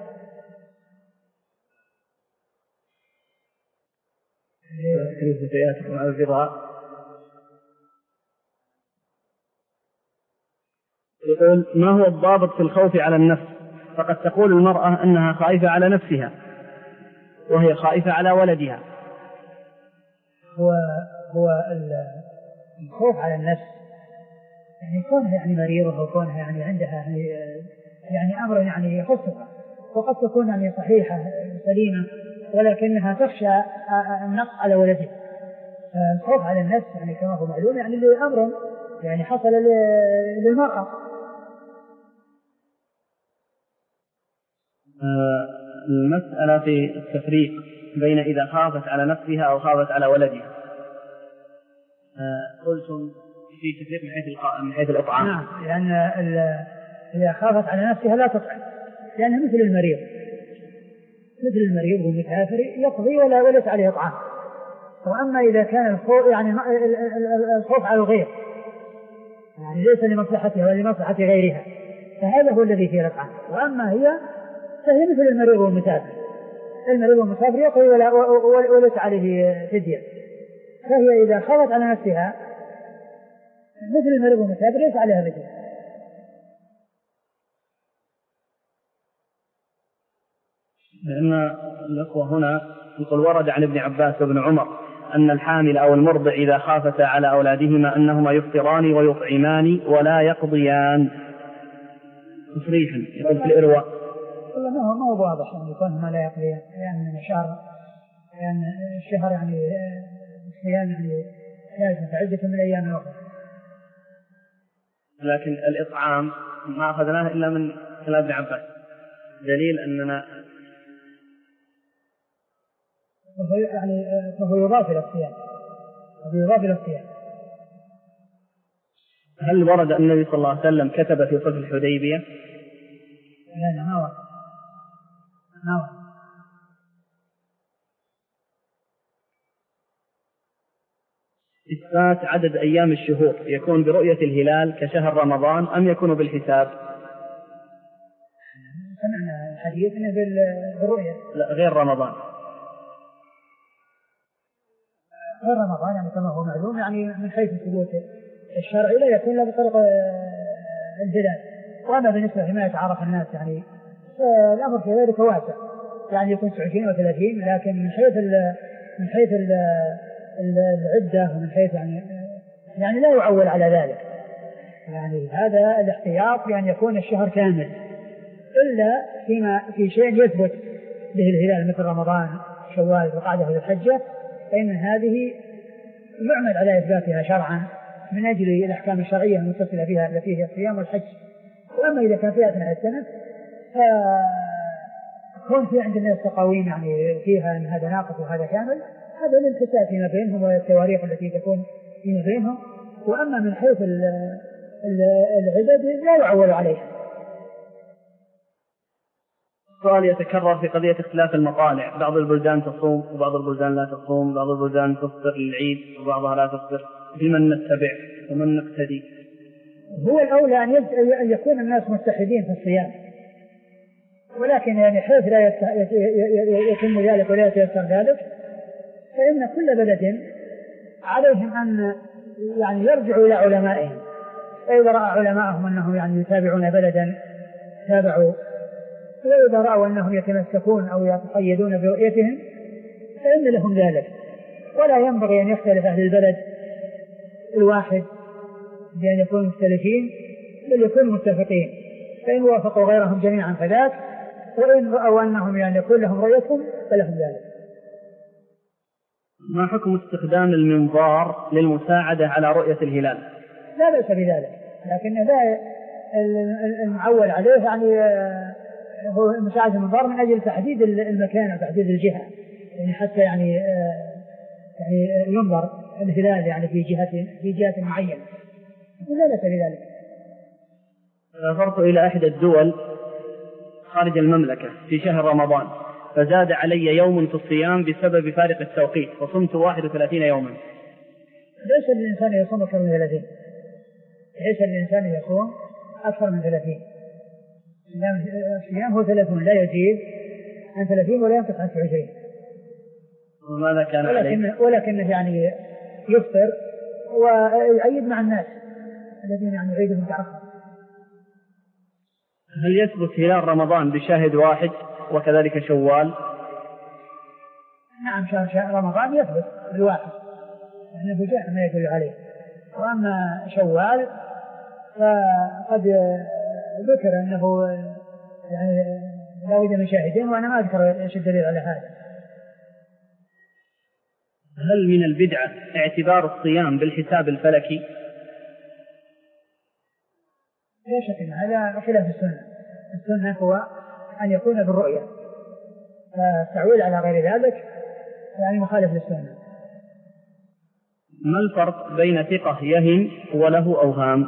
يقول ما هو الضابط في الخوف على النفس؟ فقد تقول المرأة أنها خائفة على نفسها وهي خائفة على ولدها. هو هو الخوف على النفس يعني كونها يعني مريضة وكونها يعني عندها يعني, يعني أمر يعني يخصها، وقد تكون يعني صحيحة سليمة ولكنها تخشى النقص على ولدها. الخوف على النفس يعني كما هو معلوم يعني أمر يعني حصل للمرأة. المسألة في التفريق بين إذا خافت على نفسها أو خافت على ولدها، قلتم في تفريق من حيث من حيث الإطعام. نعم، لأن إذا خافت على نفسها لا تطعم، لأنها مثل المريض مثل المريض والمسافر يقضي ولا وليس عليه إطعام. وأما إذا كان الخوف يعني الخوف على الغير يعني ليس لمصلحتها ولا لمصلحة غيرها فهذا هو الذي فيه الإطعام. وأما هي فهي مثل المريض والمسافر، المريض والمسافر يقضي ولا وليس عليه فدية، فهي إذا خافت على نفسها مثل المريض والمسافر ليس عليها فدية. لأن الأخوة هنا يقول ورد عن ابن عباس وابن عمر أن الحامل أو المرضع إذا خافتا على أولادهما أنهما يفطران ويطعمان ولا يقضيان تصريحا. يقول في الإرواء والله ما هو ما هو واضح أن يكونهما لا يقضيان، لأن الشهر لأن الشهر يعني الصيام يعني لازم عدة من أيام أخرى. لكن الإطعام ما أخذناه إلا من كلام ابن عباس، دليل أننا فهو يعني فهو يضاف إلى الصيام، فهو يضاف إلى الصيام. هل ورد أن النبي صلى الله عليه وسلم كتب في صلح الحديبية؟ لا ما ورد ما ورد. إثبات عدد أيام الشهور يكون برؤية الهلال كشهر رمضان أم يكون بالحساب؟ سمعنا حديثنا بالرؤية. لا غير رمضان. غير رمضان يعني كما هو معلوم يعني من حيث الثبوت الشرعي لا يكون لا بطرق الهلال. وأما بالنسبة لما يتعرف الناس يعني الأمر في ذلك واسع، يعني يكون عشرين وثلاثين، لكن من حيث ال من حيث ال العدة ومن حيث يعني يعني لا يعول على ذلك. يعني هذا الاحتياط بأن يكون الشهر كامل، إلا فيما في شيء يثبت به الهلال مثل رمضان شوال وقعدة الحجة، فإن هذه يعمل على إثباتها شرعا من أجل الأحكام الشرعية المتصلة بها التي هي الصيام والحج. وأما إذا كان في أثناء السنة فكون في عند الناس تقاويم يعني فيها أن هذا ناقص وهذا كامل، هذا الانتساب فيما بينهم والتواريخ التي تكون فيما بينهم. وأما من حيث العدد لا يعول عليها. سؤال يتكرر في قضية اختلاف المطالع، بعض البلدان تصوم وبعض البلدان لا تصوم، بعض البلدان تفطر للعيد وبعضها لا تفطر، بمن نتبع ومن نقتدي؟ هو الأولى أن يكون الناس متحدين في الصيام، ولكن يعني حيث لا يتم ذلك ولا يتيسر ذلك فإن كل بلد عليهم أن يعني يرجعوا إلى علمائهم، فإذا رأى علمائهم أنهم يعني يتابعون بلدا تابعوا، وإذا رأوا أنهم يتمسكون أو يتقيدون برؤيتهم فإن لهم ذلك. ولا ينبغي أن يختلف أهل البلد الواحد بأن يكونوا مختلفين، بل يكونوا متفقين، فإن وافقوا غيرهم جميعا فذاك، وإن رأوا أنهم يعني يكون لهم رؤيتهم فلهم ذلك. ما حكم استخدام المنظار للمساعدة على رؤية الهلال؟ لا بأس بذلك، لكن لا المعول عليه يعني هو مساعدة المنظار من أجل تحديد المكان وتحديد الجهة، يعني حتى يعني يعني ينظر الهلال يعني في جهة في جهة معينة، لا بأس بذلك. سافرت إلى إحدى الدول خارج المملكة في شهر رمضان، فزاد علي يوم في الصيام بسبب فارق التوقيت، وصمت واحد وثلاثين يوما. ليس الإنسان يصوم أكثر من ثلاثين، ليس الإنسان يصوم أكثر من ثلاثين، الصيام هو ثلاثون لا يزيد عن ثلاثين ولا ينقص عن عشرين. وماذا كان ولكن ولكنه يعني يفطر ويعيد مع الناس الذين يعني يعيدهم متأخر. هل يثبت هلال رمضان بشاهد واحد وكذلك شوال؟ نعم، شهر شهر رمضان يثبت بالواحد لأنه جاء ما يدل عليه. وأما شوال فقد ذكر أنه يعني لا بد من شاهدين، وأنا ما أذكر ايش الدليل على هذا. هل من البدعة اعتبار الصيام بالحساب الفلكي؟ لا شك أن هذا خلاف السنة. السنة هو أن يكون بالرؤية، فالتعويل على غير ذلك يعني مخالف للسنة. ما الفرق بين ثقة يهم وله أوهام؟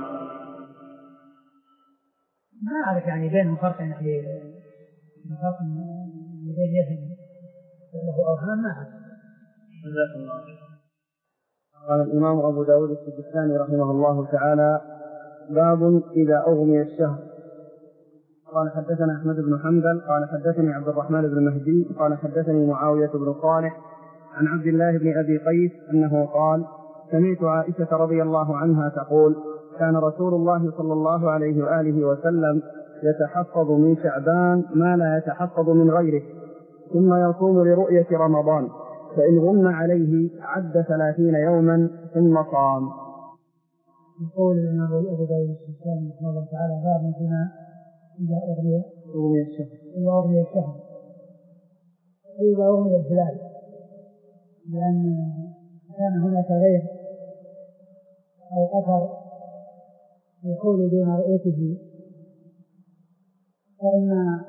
ما أعرف يعني بين فرق يعني فرق بين يهم وله أوهام، ما أعرف. قال الإمام أبو داود السجستاني رحمه الله تعالى: باب إذا أغمي الشهر. قال حدثنا أحمد بن حنبل قال حدثني عبد الرحمن بن مهدي قال حدثني معاوية بن صالح عن عبد الله بن أبي قيس أنه قال: سمعت عائشة رضي الله عنها تقول: كان رسول الله صلى الله عليه وآله وسلم يتحفظ من شعبان ما لا يتحفظ من غيره، ثم يصوم لرؤية رمضان، فإن غم عليه عد ثلاثين يوما ثم صام. يقول الإمام أبو داود السجستاني رحمه الله تعالى: باب فيما إذا أغمي الشهر إذا أغمي الشهر إذا أغمي الهلال، لأن كان هناك غير أو قطر يقول دون رؤيته، فإن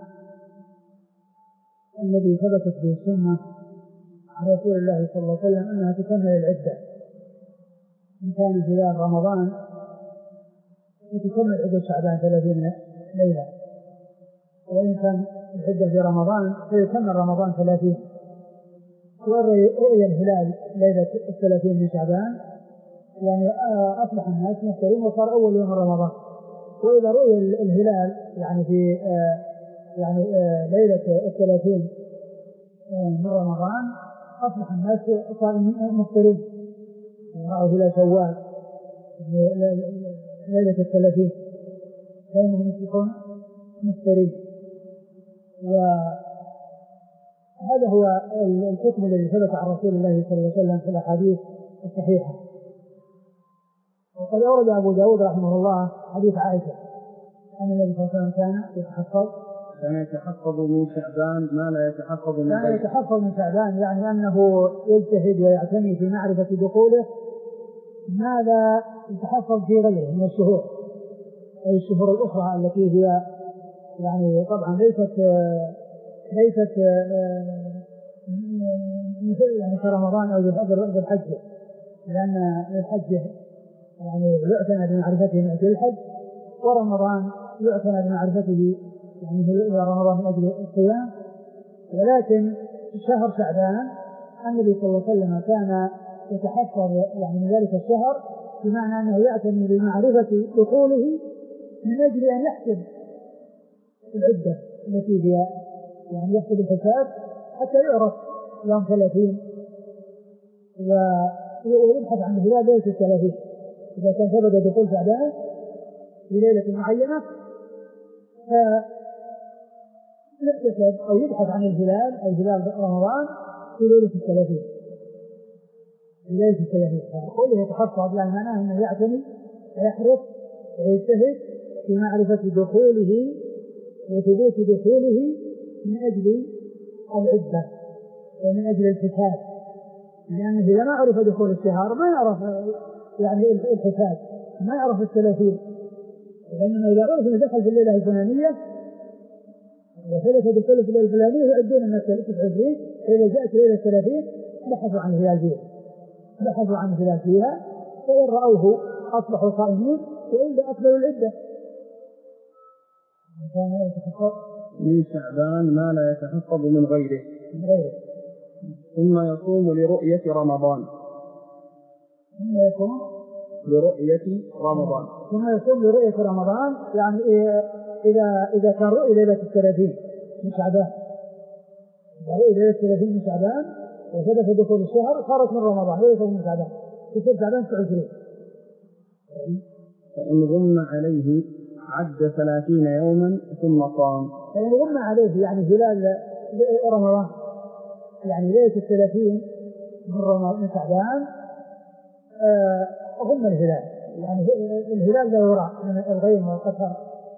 الذي ثبتت به السنة عن رسول الله صلى الله عليه وسلم أنها تكمل العدة، إن كان هلال رمضان تكمل عدة شعبان ثلاثين ليلة، وإن كان العدة في رمضان فيكمل رمضان ثلاثين. ورؤية الهلال ليلة الثلاثين من شعبان يعني أصبح الناس مختارين وصار أول يوم رمضان. وإذا رؤية الهلال يعني في يعني ليلة الثلاثين من رمضان أصبح الناس صائمين مختارين رأوا هلال شوال ليلة الثلاثين فإنهم يصبحون مفترين. وهذا هو الحكم الذي ثبت عن رسول الله صلى الله عليه وسلم في الأحاديث الصحيحة. وقد أورد أبو داود رحمه الله حديث عائشة أن النبي صلى الله عليه وسلم كان يتحفظ كان يتحفظ من شعبان ما لا يتحفظ من غيره. كان يتحفظ من شعبان يعني أنه يجتهد ويعتني في معرفة دخوله ما لا يتحفظ في غيره من الشهور، أي الشهور الأخرى التي هي يعني طبعا ليست ليست مثل يعني كرمضان أو ذي الحج، لأن الحج يعني يعتنى بمعرفته من أجل الحج، ورمضان يعتنى بمعرفته يعني إلى رمضان من أجل الصيام. ولكن شهر شعبان النبي صلى الله عليه وسلم كان يتحفظ يعني من ذلك الشهر، بمعنى أنه يعتني بمعرفة دخوله من أجل أن يحسب العدة التي هي يعني يحسب الحساب حتى يعرف يوم ثلاثين ويبحث عن هلال ليلة الثلاثين. إذا كان ثبت دخول شعبان في ليلة معينة فيحتسب أو يبحث عن الهلال أي هلال رمضان في ليلة الثلاثين في ليلة الثلاثين. فقوله يتحفظ يعني معناه أنه يعتني ويحرص ويجتهد في معرفة دخوله وثبوت دخوله من أجل العدة ومن أجل الحساب، لأنه إذا ما عرف دخول الشهر ما يعرف يعني الحساب، ما يعرف الثلاثين، لأنه إذا عرف أنه دخل في الليلة الفلانية وثبت دخول في الليلة الفلانية يعدون الناس تسعة وعشرين، فإذا جاءت ليلة الثلاثين بحثوا عن الهلال فيها بحثوا عن الهلال فيها فإن رأوه أصبحوا صائمين وإلا أكملوا العدة. كان يتحفظ من شعبان ما لا يتحفظ من غيره. من غيره. ثم يصوم لرؤية رمضان. ثم يصوم لرؤية رمضان. ثم يصوم لرؤية رمضان يعني إذا إذا كان رؤية ليلة الثلاثين من شعبان، رؤية ليلة الثلاثين من شعبان وثبت دخول الشهر صارت من رمضان ليلة من شعبان تصير شعبان تسعة وعشرين. فإن غم عليه عد ثلاثين يوما ثم صام. فإن غم عليه يعني هلال رمضان يعني ليلة الثلاثين من رمضان من شعبان آه غم الهلال يعني الهلال لا يرى من الغيم والقطر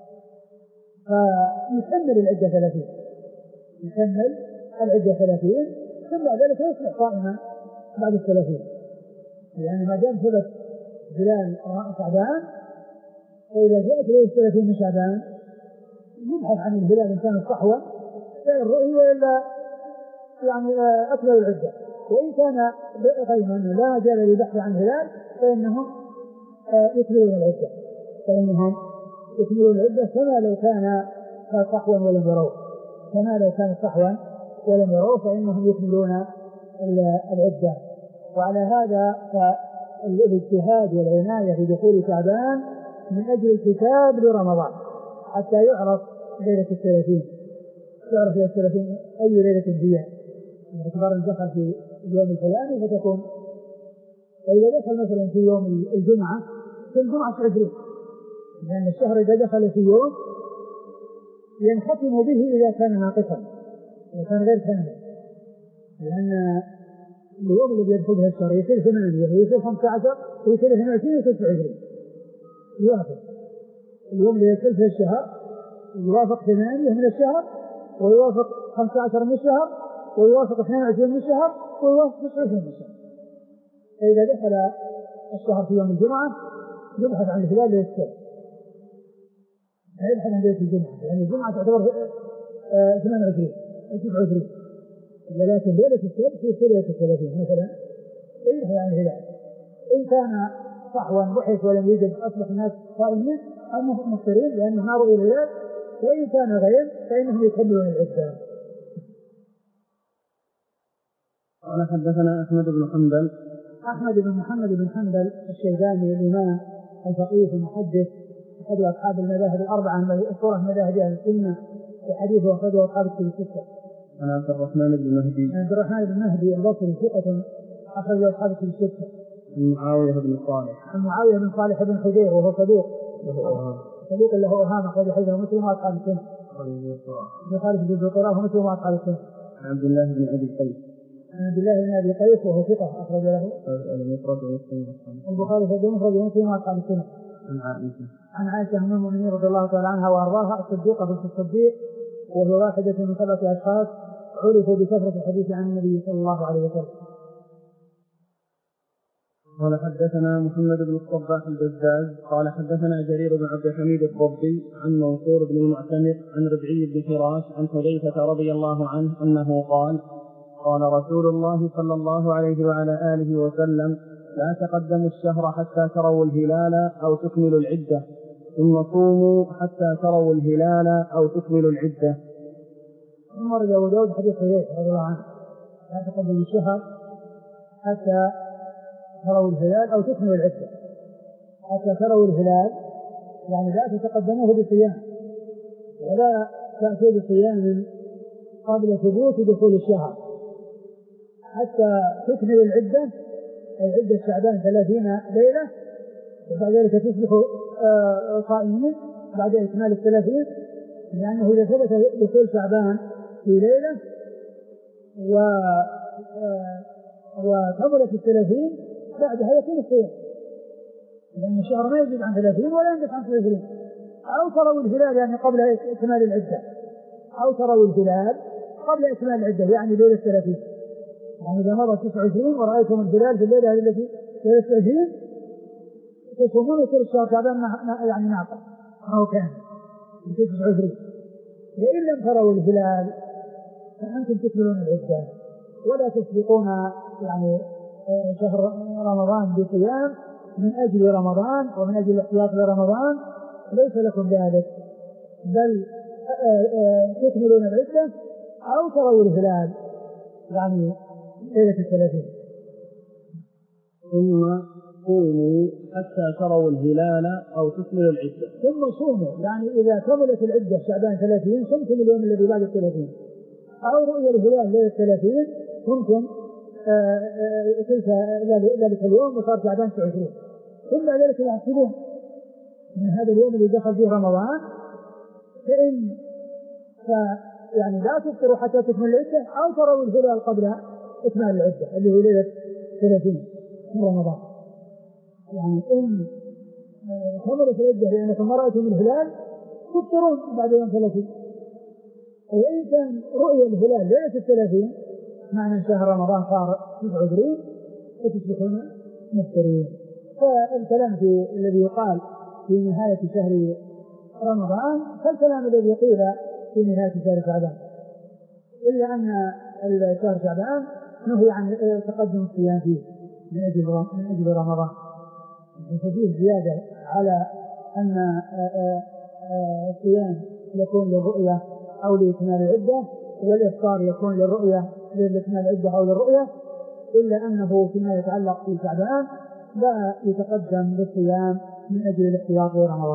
فيكمل العدة ثلاثين يكمل العدة ثلاثين ثم بعد ذلك يصبح صائما بعد الثلاثين، يعني ما دام ثبت هلال شعبان فإذا جاءت ليلة الثلاثين من شعبان يبحث عن الهلال إن كان صحوا فإن رؤية إلا يعني أكمل العدة، وإن كان غيما لا مجال للبحث عن الهلال فإنهم يكملون العدة فإنهم يكملون العدة كما لو كان صحوا ولم يروه كما لو كان صحوا ولم يروه فإنهم يكملون العدة. وعلى هذا فالاجتهاد والعناية في دخول شعبان من أجل الكتاب لرمضان حتى يعرف ليلة الثلاثين يعرف ليلة الثلاثين أي ليلة هي باعتبار أن دخل في اليوم الفلاني فتكون، فإذا دخل مثلا في يوم الجمعة في الجمعة عشرين، لأن الشهر إذا دخل في يوم ينختم به إذا كان ناقصا إذا كان غير كامل، لأن اليوم الذي يدخل به الشهر يصير ثمانية ويصير خمسة عشر ويصير اثنين وعشرين ويصير تسعة وعشرين يوافق اليوم اللي يدخل في الشهر يوافق ثمانية من الشهر ويوافق خمسة عشر من الشهر ويوافق اثنين وعشرين من الشهر ويوافق تسعة وعشرين من الشهر. فإذا دخل الشهر في يوم الجمعة يبحث عن الهلال للسبت لا يبحث عن ليلة الجمعة، لأن يعني الجمعة تعتبر ثمانية وعشرين أو تسعة وعشرين، ولكن ليلة السبت في ليلة الثلاثين مثلا يبحث عن الهلال إن كان صحوا بحث ولم يوجد أصبح الناس صائمين أو مفطرين لأنه ما رؤي الهلال، وإن كان غير فإنهم يكملون العدة. قال حدثنا أحمد بن حنبل أحمد بن محمد بن حنبل الشيباني الإمام الفقيه المحدث أحد أصحاب المذاهب الأربعة مشهورة مذاهب أهل السنة وحديثه أخرجه أصحاب الكتب الستة. عن عبد الرحمن بن مهدي عبد الرحمن بن مهدي البصري ثقة أخرجه أصحاب الكتب الستة. معاوية بن صالح. معاوية بن صالح بن حدير وهو صدوق صدوق له أوهام أخرج حديثه مسلم وأصحاب السنة. خالد بن القراء مسلم وأصحاب السنة. عبد الله بن أبي قيس. عبد الله بن أبي قيس وهو ثقة أخرج له المفرد ومسلم البخاري في المفرد ومسلم وأصحاب السنة. عن عائشة عن عائشة أم المؤمنين رضي الله تعالى عنها وأرضاها الصديقة بنت الصديق، وهي واحدة من سبعة أشخاص عرفوا بكثرة الحديث عن النبي صلى الله عليه وسلم. قال حدثنا محمد بن الصباح البزاز قال حدثنا جرير بن عبد الحميد الضبي عن منصور بن المعتمر عن ربعي بن فراش عن حذيفة رضي الله عنه أنه قال قال رسول الله صلى الله عليه وعلى آله وسلم لا تقدموا الشهر حتى تروا الهلال أو تكملوا العدة ثم صوموا حتى تروا الهلال أو تكملوا العدة. ثم رجع أبو داود حديث حذيفة رضي الله عنه لا تقدموا الشهر حتى تروا الهلال أو تكملوا العدة. حتى تروا الهلال يعني لا تتقدموه بصيام ولا تأتوا بصيام قبل ثبوت دخول الشهر حتى تكملوا العدة. العدة شعبان ثلاثين ليلة وبعد ذلك تصبحوا قائمين بعد إكمال الثلاثين، لأنه إذا ثبت دخول شعبان في ليلة وكملت الثلاثين بعدها يكون الصيام، لأن الشهر ما يزيد عن ثلاثين ولا ينقص عن ثلاثين. أو تروا الهلال يعني قبل إكمال العدة أو تروا الهلال قبل إكمال العدة يعني ليلة الثلاثين. يعني إذا مضى تسعة وعشرين ورأيتم الهلال في الليلة التي ليلة الثلاثين تصومون كل الشهر شعبان يعني ناقص أو كان تسعة وعشرين. وإن لم تروا الهلال فأنتم تكملون العدة ولا تسبقون يعني شهر رمضان بصيام من أجل رمضان ومن أجل الاحتياط لرمضان، ليس لكم ذلك، بل تكملون العدة أو تروا الهلال يعني ليلة الثلاثين. ثم صوموا حتى تروا الهلال أو تكملوا العدة. ثم صوموا يعني إذا كملت العدة شعبان ثلاثين صمتم اليوم الذي بعد الثلاثين، أو رؤية الهلال ليلة الثلاثين صمتم تلك ذلك اليوم وصار شعبان تسعة وعشرين. ثم ذلك يحسبون من هذا اليوم اللي دخل فيه رمضان فإن يعني لا تفطروا حتى تكمل العدة أو تروا الهلال قبل إكمال العدة اللي هو ليلة ثلاثين من رمضان. يعني إن كملت العدة لأنكم ما رأيتم الهلال تفطرون بعد يوم ثلاثين، وإن كان رؤية الهلال ليلة الثلاثين معنى شهر رمضان صار تسعة وعشرين وتصبحون مفطرين. فالكلام في الذي يقال في نهاية شهر رمضان كالكلام الذي قيل في نهاية شهر شعبان، إلا أن شهر شعبان نهي عن تقدم الصيام فيه من أجل من أجل رمضان، ففيه زيادة على أن الصيام يكون للرؤية أو لإكمال العدة والإفطار يكون للرؤية لإكمال العدة أو للرؤية، إلا أنه فيما يتعلق في شعبان لا يتقدم بالصيام من أجل الاحتياط لرمضان.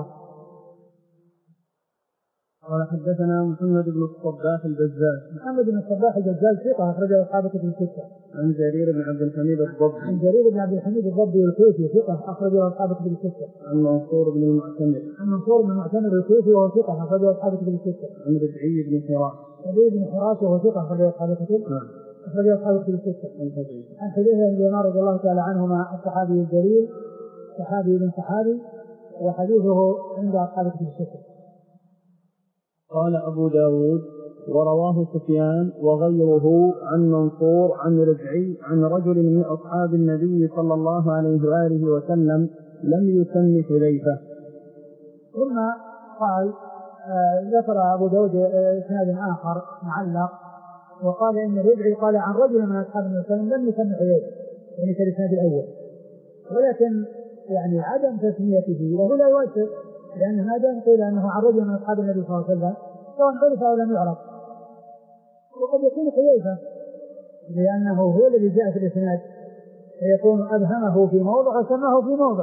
قال حدثنا محمد بن الصباح البزاز. محمد بن الصباح البزاز ثقة أخرجه أصحاب كتب الستة. عن جرير بن عبد الحميد الضبي. عن جرير بن عبد الحميد الضبي الكوفي ثقة أخرجه أصحاب كتب الستة. عن منصور بن المعتمر. عن منصور بن المعتمر الكوفي وهو ثقة أخرجه أصحاب كتب الستة. عن ربعي بن فراش. ربعي بن فراش وهو ثقة أخرجه أصحاب كتب. نعم. أخرجه أصحاب كتب الستة. عن حذيفة. عن حذيفة بن اليمان رضي الله تعالى عنهما الصحابي الجليل صحابي بن صحابي وحديثه عند أصحاب كتب الستة. قال أبو داود ورواه سفيان وغيره عن منصور عن ربعي عن رجل من أصحاب النبي صلى الله عليه وآله وسلم لم يسم حذيفة. ثم قال آه ذكر أبو داود إسناد آه آخر معلق وقال إن ربعي قال عن رجل من أصحاب النبي صلى الله عليه وسلم لم يسم حذيفة يعني في الإسناد الأول، ولكن يعني عدم تسميته له لا يؤثر، لأن ما دام قيل أنه عن رجل من أصحاب النبي صلى الله عليه وسلم سواء عرف أو لم يعرف، وقد يكون حذيفة لأنه هو الذي جاء في الإسناد فيكون أبهمه في موضع وسماه في موضع،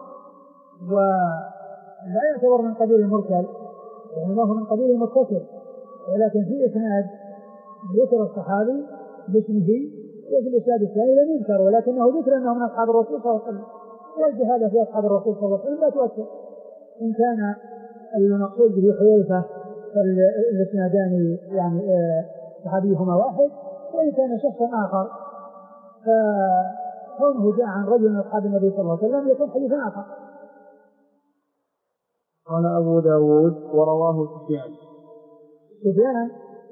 ولا يعتبر من قبيل المرسل وإنما هو من قبيل المتصل، ولكن في إسناد ذكر الصحابي باسمه وفي الإسناد الثاني لم يذكر، ولكنه ذكر أنه من أصحاب الرسول صلى الله عليه وسلم، والجهالة في أصحاب الرسول صلى الله عليه وسلم لا تؤثر. إن كان المقصود به حذيفة فالإسنادان يعني صحابيهما واحد، وإن كان شخصا آخر فكونه جاء عن رجل من أصحاب النبي صلى الله عليه وسلم يكون حديثا آخر. قال أبو داود ورواه سفيان سفيان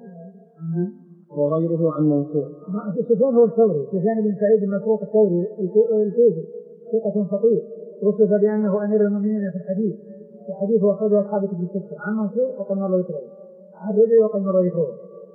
وغيره عن منصور. سفيان هو الثوري، سفيان بن سعيد المسروق الثوري الكوفي ثقة فقيه، وصف بأنه أمير المؤمنين في الحديث، الحديث وأخرجه أصحاب كتب الستة عن منصور وقد مر ذكره، عن ربيع وقد مر ذكره.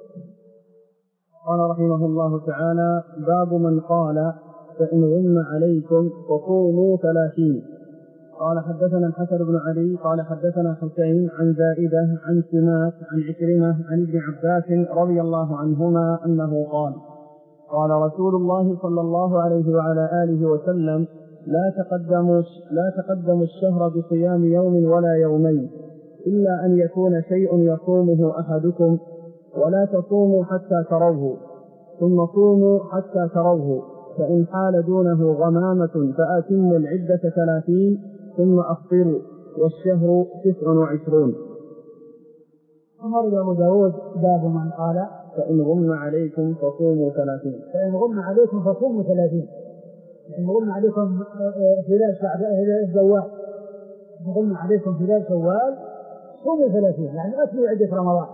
قال رحمه الله تعالى: باب من قال فإن غم عليكم فصوموا ثلاثين. قال حدثنا الحسن بن علي قال حدثنا حسين عن زائدة عن سماك عن عكرمة عن ابن عباس رضي الله عنهما أنه قال: قال رسول الله صلى الله عليه وعلى آله وسلم: لا تقدموا لا تقدموا الشهر بصيام يوم ولا يومين إلا أن يكون شيء يصومه أحدكم، ولا تصوموا حتى تروه، ثم صوموا حتى تروه، فإن حال دونه غمامة فأتموا العدة ثلاثين، ثم أفطروا، والشهر تسع وعشرون. أمر أبو داود باب من قال فإن غم عليكم فصوموا ثلاثين. فإن غم عليكم فصوموا ثلاثين، إن غم عليكم خلال شعبان شوال، إن غم عليكم خلال شوال صوموا ثلاثين، يعني أكملوا عدة رمضان.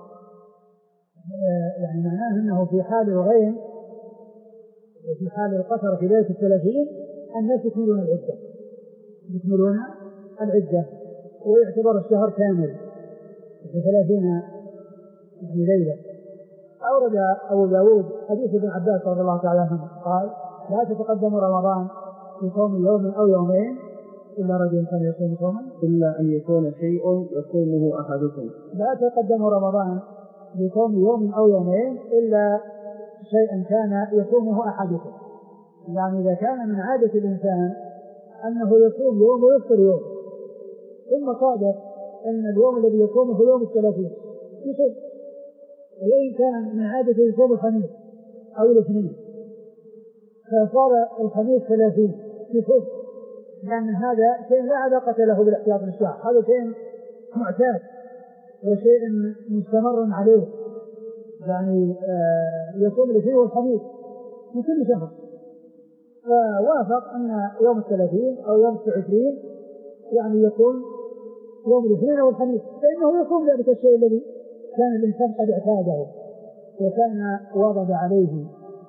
يعني معناه أنه في حال الغيم وفي حال القصر في ليلة الثلاثين الناس يكملون العدة يكملون العدة ويعتبر الشهر كامل في ثلاثين يعني ليلة. أورد أبو داود حديث ابن عباس رضي الله تعالى عنه قال: لا تتقدم رمضان بصوم يوم أو يومين إلا رجل كان يصوم صوما إلا أن يكون شيء يصومه أحدكم. لا تتقدم رمضان بصوم يوم أو يومين إلا شيئا كان يصومه أحدكم، يعني إذا كان من عادة الإنسان أنه يصوم يوم ويفطر يوم، ثم صادف أن اليوم الذي يصومه يوم الثلاثين يصوم، وإن كان من عادة يصوم الخميس أو الاثنين فصار الخميس ثلاثين يصوم، لأن هذا شيء لا علاقة له بالاحتياط للشهر، هذا شيء معتاد وشيء مستمر عليه، يعني يصوم الاثنين والخميس من كل شهر، فوافق أن يوم الثلاثين أو يوم العشرين يعني يكون يوم الاثنين أو الخميس، فإنه يصوم ذلك الشيء الذي كان الإنسان قد اعتاده وكان واظب عليه.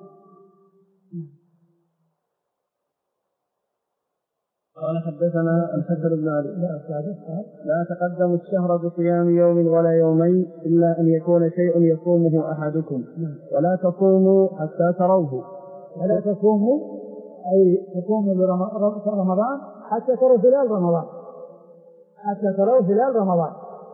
قال حدثنا الحسن بن علي: لا تقدموا الشهر بصيام يوم ولا يومين إلا أن يكون شيء يصومه أحدكم، ولا تصوموا حتى تروه. ولا تصوموا أي تصوموا لرمضان حتى تروا هلال رمضان، حتى تروا هلال رمضان،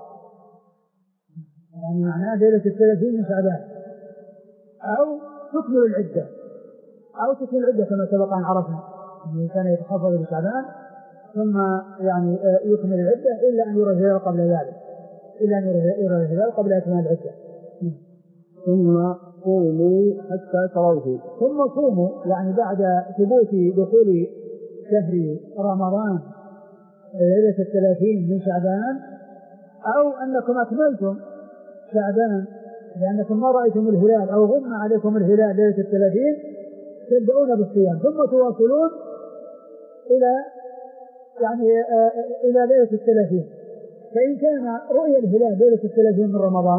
يعني معناه ليلة الثلاثين من شعبان، أو تكمل العدة أو تكمل العدة كما سبق أن عرفنا أنه كان يتحفظ بشعبان ثم يعني يكمل العدة إلا أن يرى الهلال قبل ذلك، إلا أن يرى الهلال قبل إكمال العدة. ثم صوموا حتى تروه، ثم صوموا يعني بعد ثبوت دخول شهر رمضان ليلة الثلاثين من شعبان، أو أنكم أكملتم شعبان لأنكم ما رأيتم الهلال أو غم عليكم الهلال ليلة الثلاثين تبدأون بالصيام ثم تواصلون إلى يعني آه إلى ليلة الثلاثين. فإن كان رؤية الهلال ليلة الثلاثين من رمضان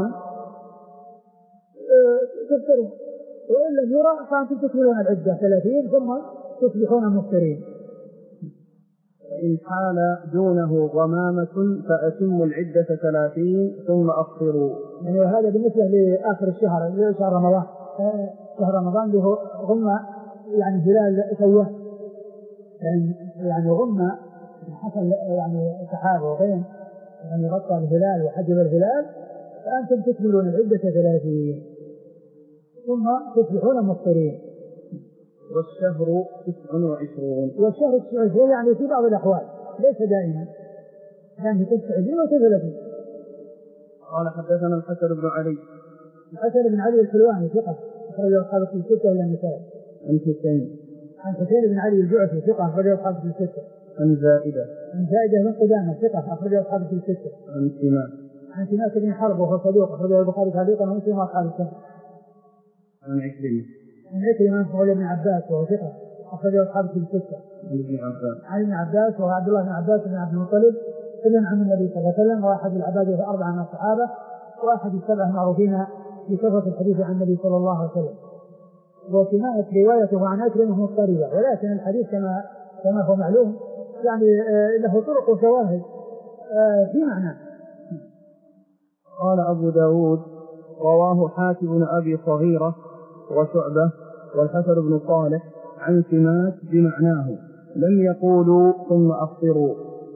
آه تفطرون، وإن لم يرى فأنتم تكملون العدة ثلاثين ثم تصبحون مفطرين. وإن حال دونه غمامة فأتموا العدة ثلاثين ثم أفطروا. يعني هذا بالنسبة لآخر الشهر شهر رمضان، آه شهر رمضان له غمة يعني هلال سواه، يعني, يعني غمة حصل يعني سحابة وغيم يعني غطى الهلال وحجب الهلال، فأنتم تكملون العدة ثلاثين ثم تصبحون مفطرين. والشهر تسع وعشرون. والشهر تسع وعشرون يعني في بعض الأحوال ليس دائما، يعني تسع وعشرين وثلاثين. قال حدثنا الحسن بن علي. الحسن بن علي الحلواني ثقة أخرجه أصحاب في الستة إلا النسائي. عن حسين عن حسين بن علي الجعفي ثقة أخرجه أصحاب في الستة. عن زائدة عن زائدة بن قدامة ثقة أخرجه أصحاب في الستة. عن سماك عن سماك بن حرب وهو صدوق أخرجه البخاري تعليقا ومسلم وأصحاب السنة. عن عكرمة عن عكرمة وهو ابن عباس وهو ثقة أخرجه أصحاب في الستة. عن ابن عباس عن ابن عباس وهو عبد الله بن عباس بن عبد المطلب ابن عم النبي صلى الله عليه وسلم وأحد العباد الأربعة من الصحابة وأحد السبعة المعروفين بكثرة الحديث عن النبي صلى الله عليه وسلم. وسماعت روايته عن عكرمة مضطربة ولكن الحديث كما كما هو معلوم يعني له طرق وشواهد في معنى. قال أبو داود رواه حاتم بن أبي صغيرة وشعبة والحسن بن صالح عن سماك بمعناه لم يقولوا ثم أفطروا.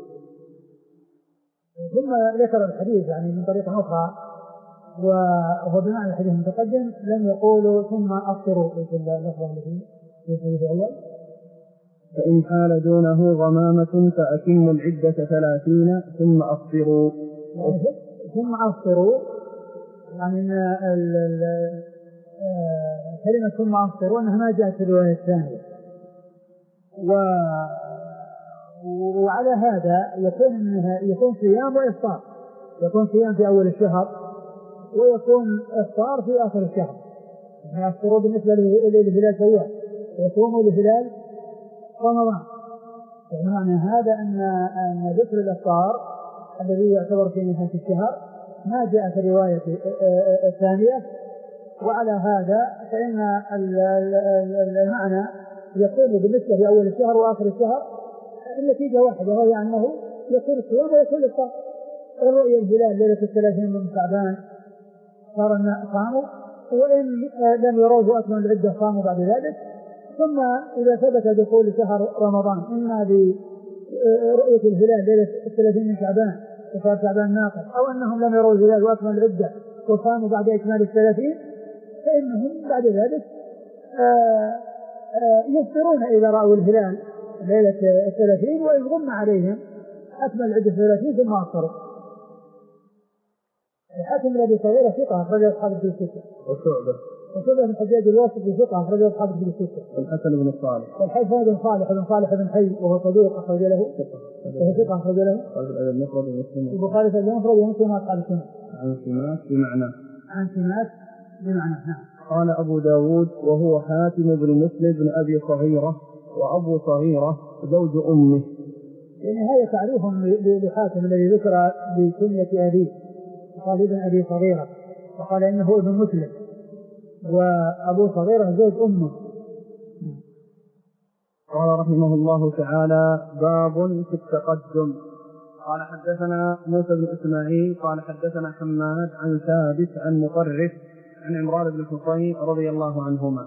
ثم ذكر الحديث يعني من طريقة أخرى وهو بمعنى الحديث المتقدم لم يقولوا ثم أفطروا في اللفظ الذي في الحديث الأول. فإن حال دونه غمامة فأتموا العدة ثلاثين ثم أفطروا. يعني ثم أفطروا يعني كلمة ثم أفطروا أنها ما جاءت في الرواية الثانية. و... وعلى هذا يكون يكون صيام وإفطار، يكون صيام في أول الشهر ويكون إفطار في آخر الشهر. يفطروا بالنسبة لهلال شوال ويصوموا لهلال رمضان. يعني معنى هذا أن أن ذكر الإفطار الذي يعتبر في نهاية الشهر ما جاء في الرواية الثانية. وعلى هذا فإن المعنى يكون بالنسبة لأول الشهر وآخر الشهر النتيجة واحدة وهي أنه يكون الصيام ويكون الإفطار. الرؤية الهلال ليلة الثلاثين من شعبان صار صاموا وإن لم يروه أكمل العدة صاموا بعد ذلك. ثم إذا ثبت دخول شهر رمضان إما برؤية الهلال ليلة الثلاثين من شعبان وصار شعبان ناقص أو أنهم لم يروا الهلال وأكمل العدة وصاموا بعد إكمال الثلاثين فإنهم بعد ذلك يفطرون إذا رأوا الهلال ليلة الثلاثين وإن غم عليهم أكمل العدة الثلاثين ثم أفطروا. الحاكم الذي صغيرة ثقة أخرج أصحاب في الستة. وشعبة وشعبة بن الحجاج الواسط ثقة أخرج أصحاب في الستة. والحسن بن صالح والحسن بن صالح بن صالح بن حي وهو صدوق أخرج له وهو ثقة أخرج له البخاري في المفرد ومسلم وأصحاب السنة. عن سماك بمعنى عن سماك بمعنى نعم. قال أبو داود وهو حاتم بن مسلم بن أبي صغيرة وأبو صغيرة زوج أمه. يعني هذا تعريف لحاتم الذي ذكر بكنية أبيه قال ابن أبي صغيرة وقال إنه ابن مسلم وأبو صغيرة زوج أمه. قال رحمه الله تعالى باب في التقدم. قال حدثنا موسى بن إسماعيل قال حدثنا حماد عن ثابت عن مطرف عن عمران بن حصين رضي الله عنهما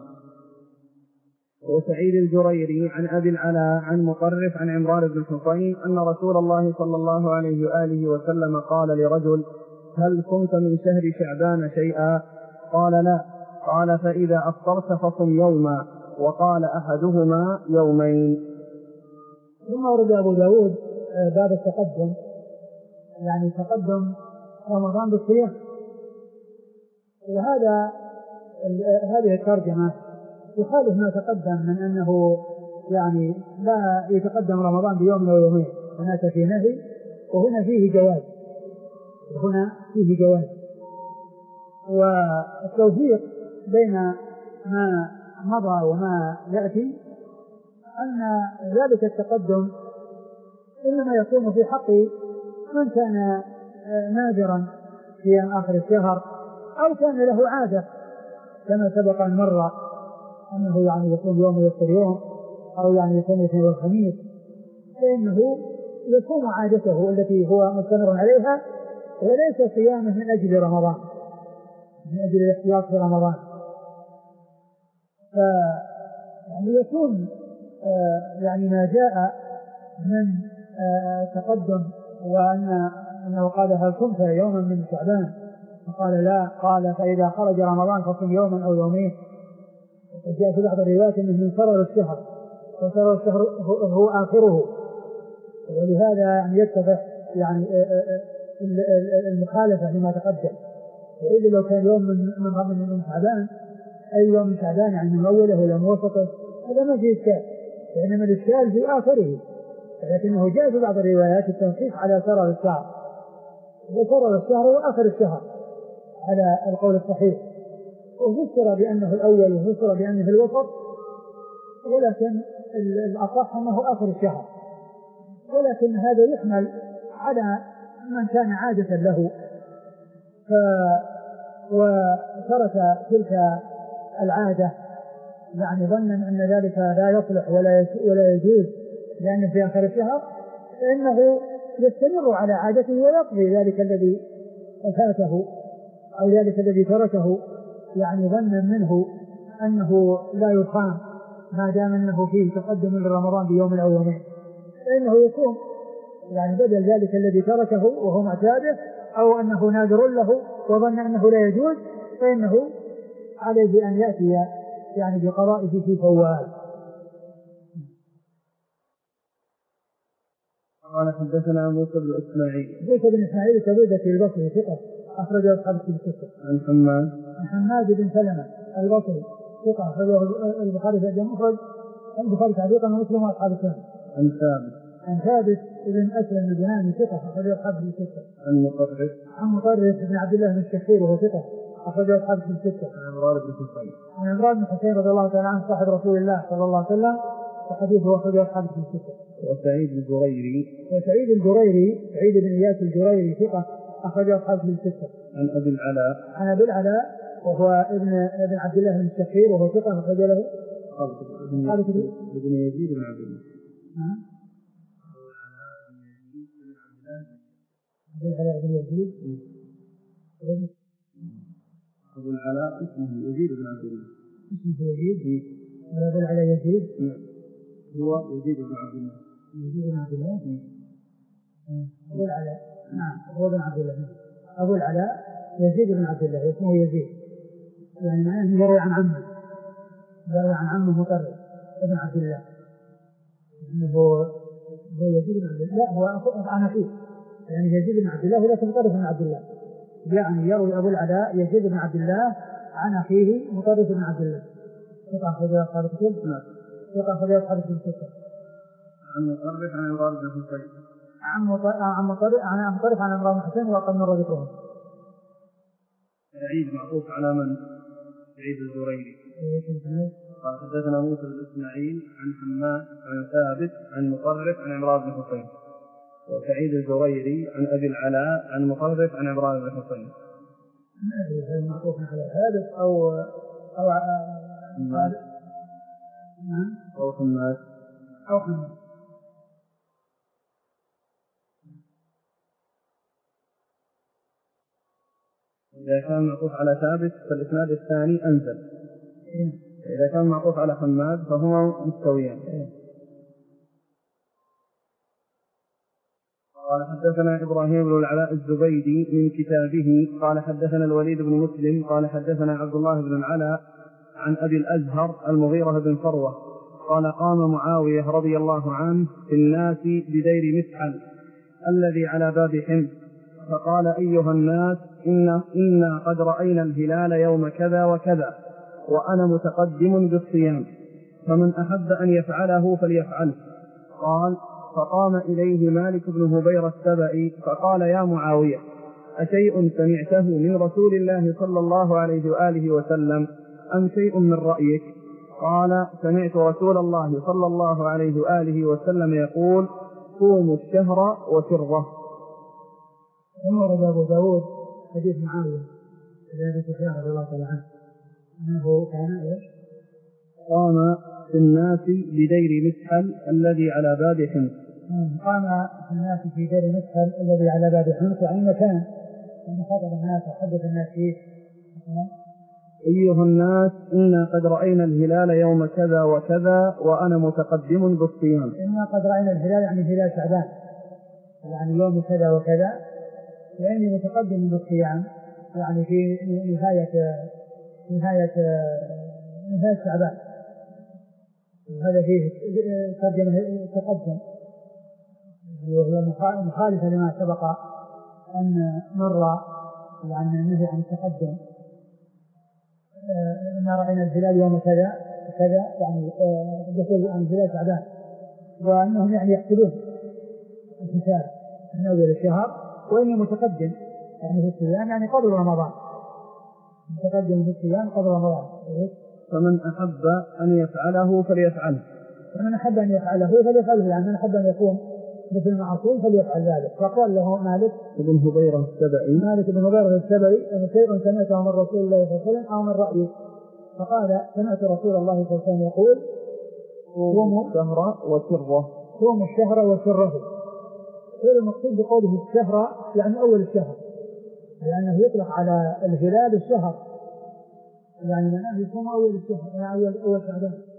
وسعيد الجريري عن أبي العلاء عن مطرف عن عمران بن حصين أن رسول الله صلى الله عليه وآله وسلم قال لرجل هل كنت من شهر شعبان شيئا؟ قال لا. قال فإذا أفطرت فصم يوما وقال أحدهما يومين. ثم ورد أبو داود باب التقدم يعني تقدم رمضان بالصيام. وهذا هذه الترجمة يخالف ما تقدم من أنه يعني لا يتقدم رمضان بيوم أو يومين. هناك في نهي وهنا فيه جواز هنا فيه جواز. والتوفيق بين ما مضى وما يأتي أن ذلك التقدم إنما يكون في حق من كان نادرا في آخر الشهر أو كان له عادة كما سبق أن مر أنه يعني يكون يوم ويفطر يوم أو يعني يكون الاثنين والخميس فإنه يكون عادته التي هو مستمر عليها وليس صيامه من أجل رمضان من أجل الاحتياط في رمضان. فيعني يكون آه يعني ما جاء من آه تقدم وأن أنه قال هل كنت يوما من شعبان فقال لا. قال فإذا خرج رمضان فصم يوما أو يومين. وجاء في بعض الروايات أنه من سرر الشهر وسرر الشهر هو آخره. ولهذا يعني يتفق يعني المخالفة لما تقدم. وإذا لو كان يوم من من من شعبان أي يوم من شعبان يعني من أوله ولا من وسطه، هذا ما فيه إشكال، وإنما الإشكال في آخره. لكنه جاء في بعض الروايات التنصيص على سرر الشهر، وسرر الشهر هو آخر الشهر على القول الصحيح، وفسر بأنه الأول وفسر بأنه الوسط، ولكن الأصح أنه آخر الشهر. ولكن هذا يحمل على من كان عادة له ف... وترك تلك العادة يعني ظنا أن ذلك لا يصلح ولا ولا يجوز لأنه في آخر الشهر، فإنه يستمر على عادته ويقضي ذلك الذي فاته أو ذلك الذي تركه، يعني ظنا منه أنه لا يصام ما دام أنه فيه تقدم لرمضان بيوم أو يومين، فإنه يكون يعني بدل ذلك الذي تركه وهو معتاده أو أنه نادر له وظن أنه لا يجوز، فإنه عليه أن يأتي يعني بقضائه في شوال. قال حدثنا موسى بن إسماعيل موسى بن إسماعيل التبوذكي البصري ثقة أخرجه أصحاب الكتب الستة. عن حماد عن حماد بن سلمة البصري ثقة أخرجه البخاري في المفرد البخاري تعليقا ومسلم وأصحاب السنة. عن ثابت عن ثابت بن أسلم البناني ثقة أخرجه أصحاب الكتب الستة. عن مطرف عن مطرف بن عبد الله بن الشخير وهو ثقة أخرجه أصحاب الكتب الستة. عن عمران بن حسين عن عمران بن حسين رضي الله تعالى عنه صاحب رسول الله صلى الله عليه وسلم وحديثه أخرجه أصحاب الكتب الستة. وسعيد الجريري وسعيد الجريري سعيد بن إياس الجريري ثقة أخرجه أصحاب الكتب الستة. عن أبي العلاء عن أبي العلاء وهو ابن ابن عبد الله بن الشخير وهو ثقة أخرج له ابن يزيد بن عبد الله. أبو العلاء بن يزيد أبو العلاء اسمه يزيد بن عبد الله. اسمه يزيد وأبو العلاء يزيد هو يزيد بن عبد الله. يزيد بن عبد الله. أبو العلاء نعم هو بن عبد الله. أبو العلاء يزيد بن عبد الله اسمه يزيد، يعني معناه يروي عن عمه يروي عن عمه مطرف ابن عبد الله، يعني هو هو يزيد بن عبد الله لا هو عن أخيه، يعني يزيد بن عبد الله ولكن مطرف بن عبد الله، يعني يروي أبو العلاء يزيد بن عبد الله عن أخيه مطرف بن عبد الله. ثقة أخرج أصحاب الكتب ثقة أخرج أصحاب الكتب ستة. عن مطرف عن عمران بن حسين عن مطرف عن مطرف عن عمران بن حسين وقد مر ذكرهم. سعيد معطوف على من؟ سعيد الزريري. قال حدثنا موسى بن إسماعيل عن حماد عن ثابت عن مطرف عن عمران بن حسين. وسعيد الزريري عن أبي العلاء عن مطرف عن عمران بن حسين. ما أدري هل معطوف على ثابت أو أو حماد أو حماد أو حماد. إذا كان معطوف على ثابت فالإسناد الثاني أنزل، إذا كان معطوف على حماد فهما مستويان. قال حدثنا إبراهيم بن العلاء الزبيدي من كتابه قال حدثنا الوليد بن مسلم قال حدثنا عبد الله بن العلاء عن أبي الأزهر المغيرة بن فروة قال قام معاوية رضي الله عنه في الناس بدير مسحل الذي على باب حمص فقال أيها الناس إنا, إنا قد رأينا الهلال يوم كذا وكذا وأنا متقدم بالصيام فمن أحب أن يفعله فليفعله. قال فقام إليه مالك بن هبير السبعي فقال يا معاوية أشيء سمعته من رسول الله صلى الله عليه وآله وسلم أم شيء من رأيك؟ قال سمعت رسول الله صلى الله عليه وآله وسلم يقول صوموا الشهر وسره. ثم ورد أبو داود حديث معاوية ذلك سفيان رضي الله تعالى عنه أنه كان إيش؟ قام في الناس بدير مسحل الذي على باب حمص. قام في الناس في دير مسحل الذي على باب حمص، يعني مكان يعني خاطب الناس وحدث الناس فيه. أيها الناس إنا قد رأينا الهلال يوم كذا وكذا وأنا متقدم بالصيام. إنا قد رأينا الهلال يعني هلال شعبان يعني يوم كذا وكذا وإني متقدم بالصيام يعني في نهاية نهاية نهاية شعبان، وهذا فيه ترجمة تقدم وهي مخالفة لما سبق أن مر يعني النهي عن التقدم إن رأينا الهلال يوم كذا كذا يعني دخول عن الهلال شعبان، وأنهم يعني يحسبون الحساب من أول الشهر، وإني متقدم يعني في الصيام يعني قبل رمضان، متقدم في الصيام قبل رمضان. فمن أحب أن يفعله فليفعله، ومن أحب أن يفعله فليفعله، يعني من أحب أن يكون مثل ما أقول فليفعل ذلك. فقال له مالك بن هبيرة السبعي مالك بن هبيرة السبعي أن شيء سمعته من رسول الله صلى الله عليه وسلم أو من رأيه، فقال سمعت رسول الله صلى الله عليه وسلم يقول صوموا الشهر وسره، صوموا الشهر وسره. هذا المقصود بقوله الشهر يعني أول الشهر، لأنه يعني يطلق على الهلال الشهر، يعني معناه يصوم أول الشهر يعني أول أول شهر.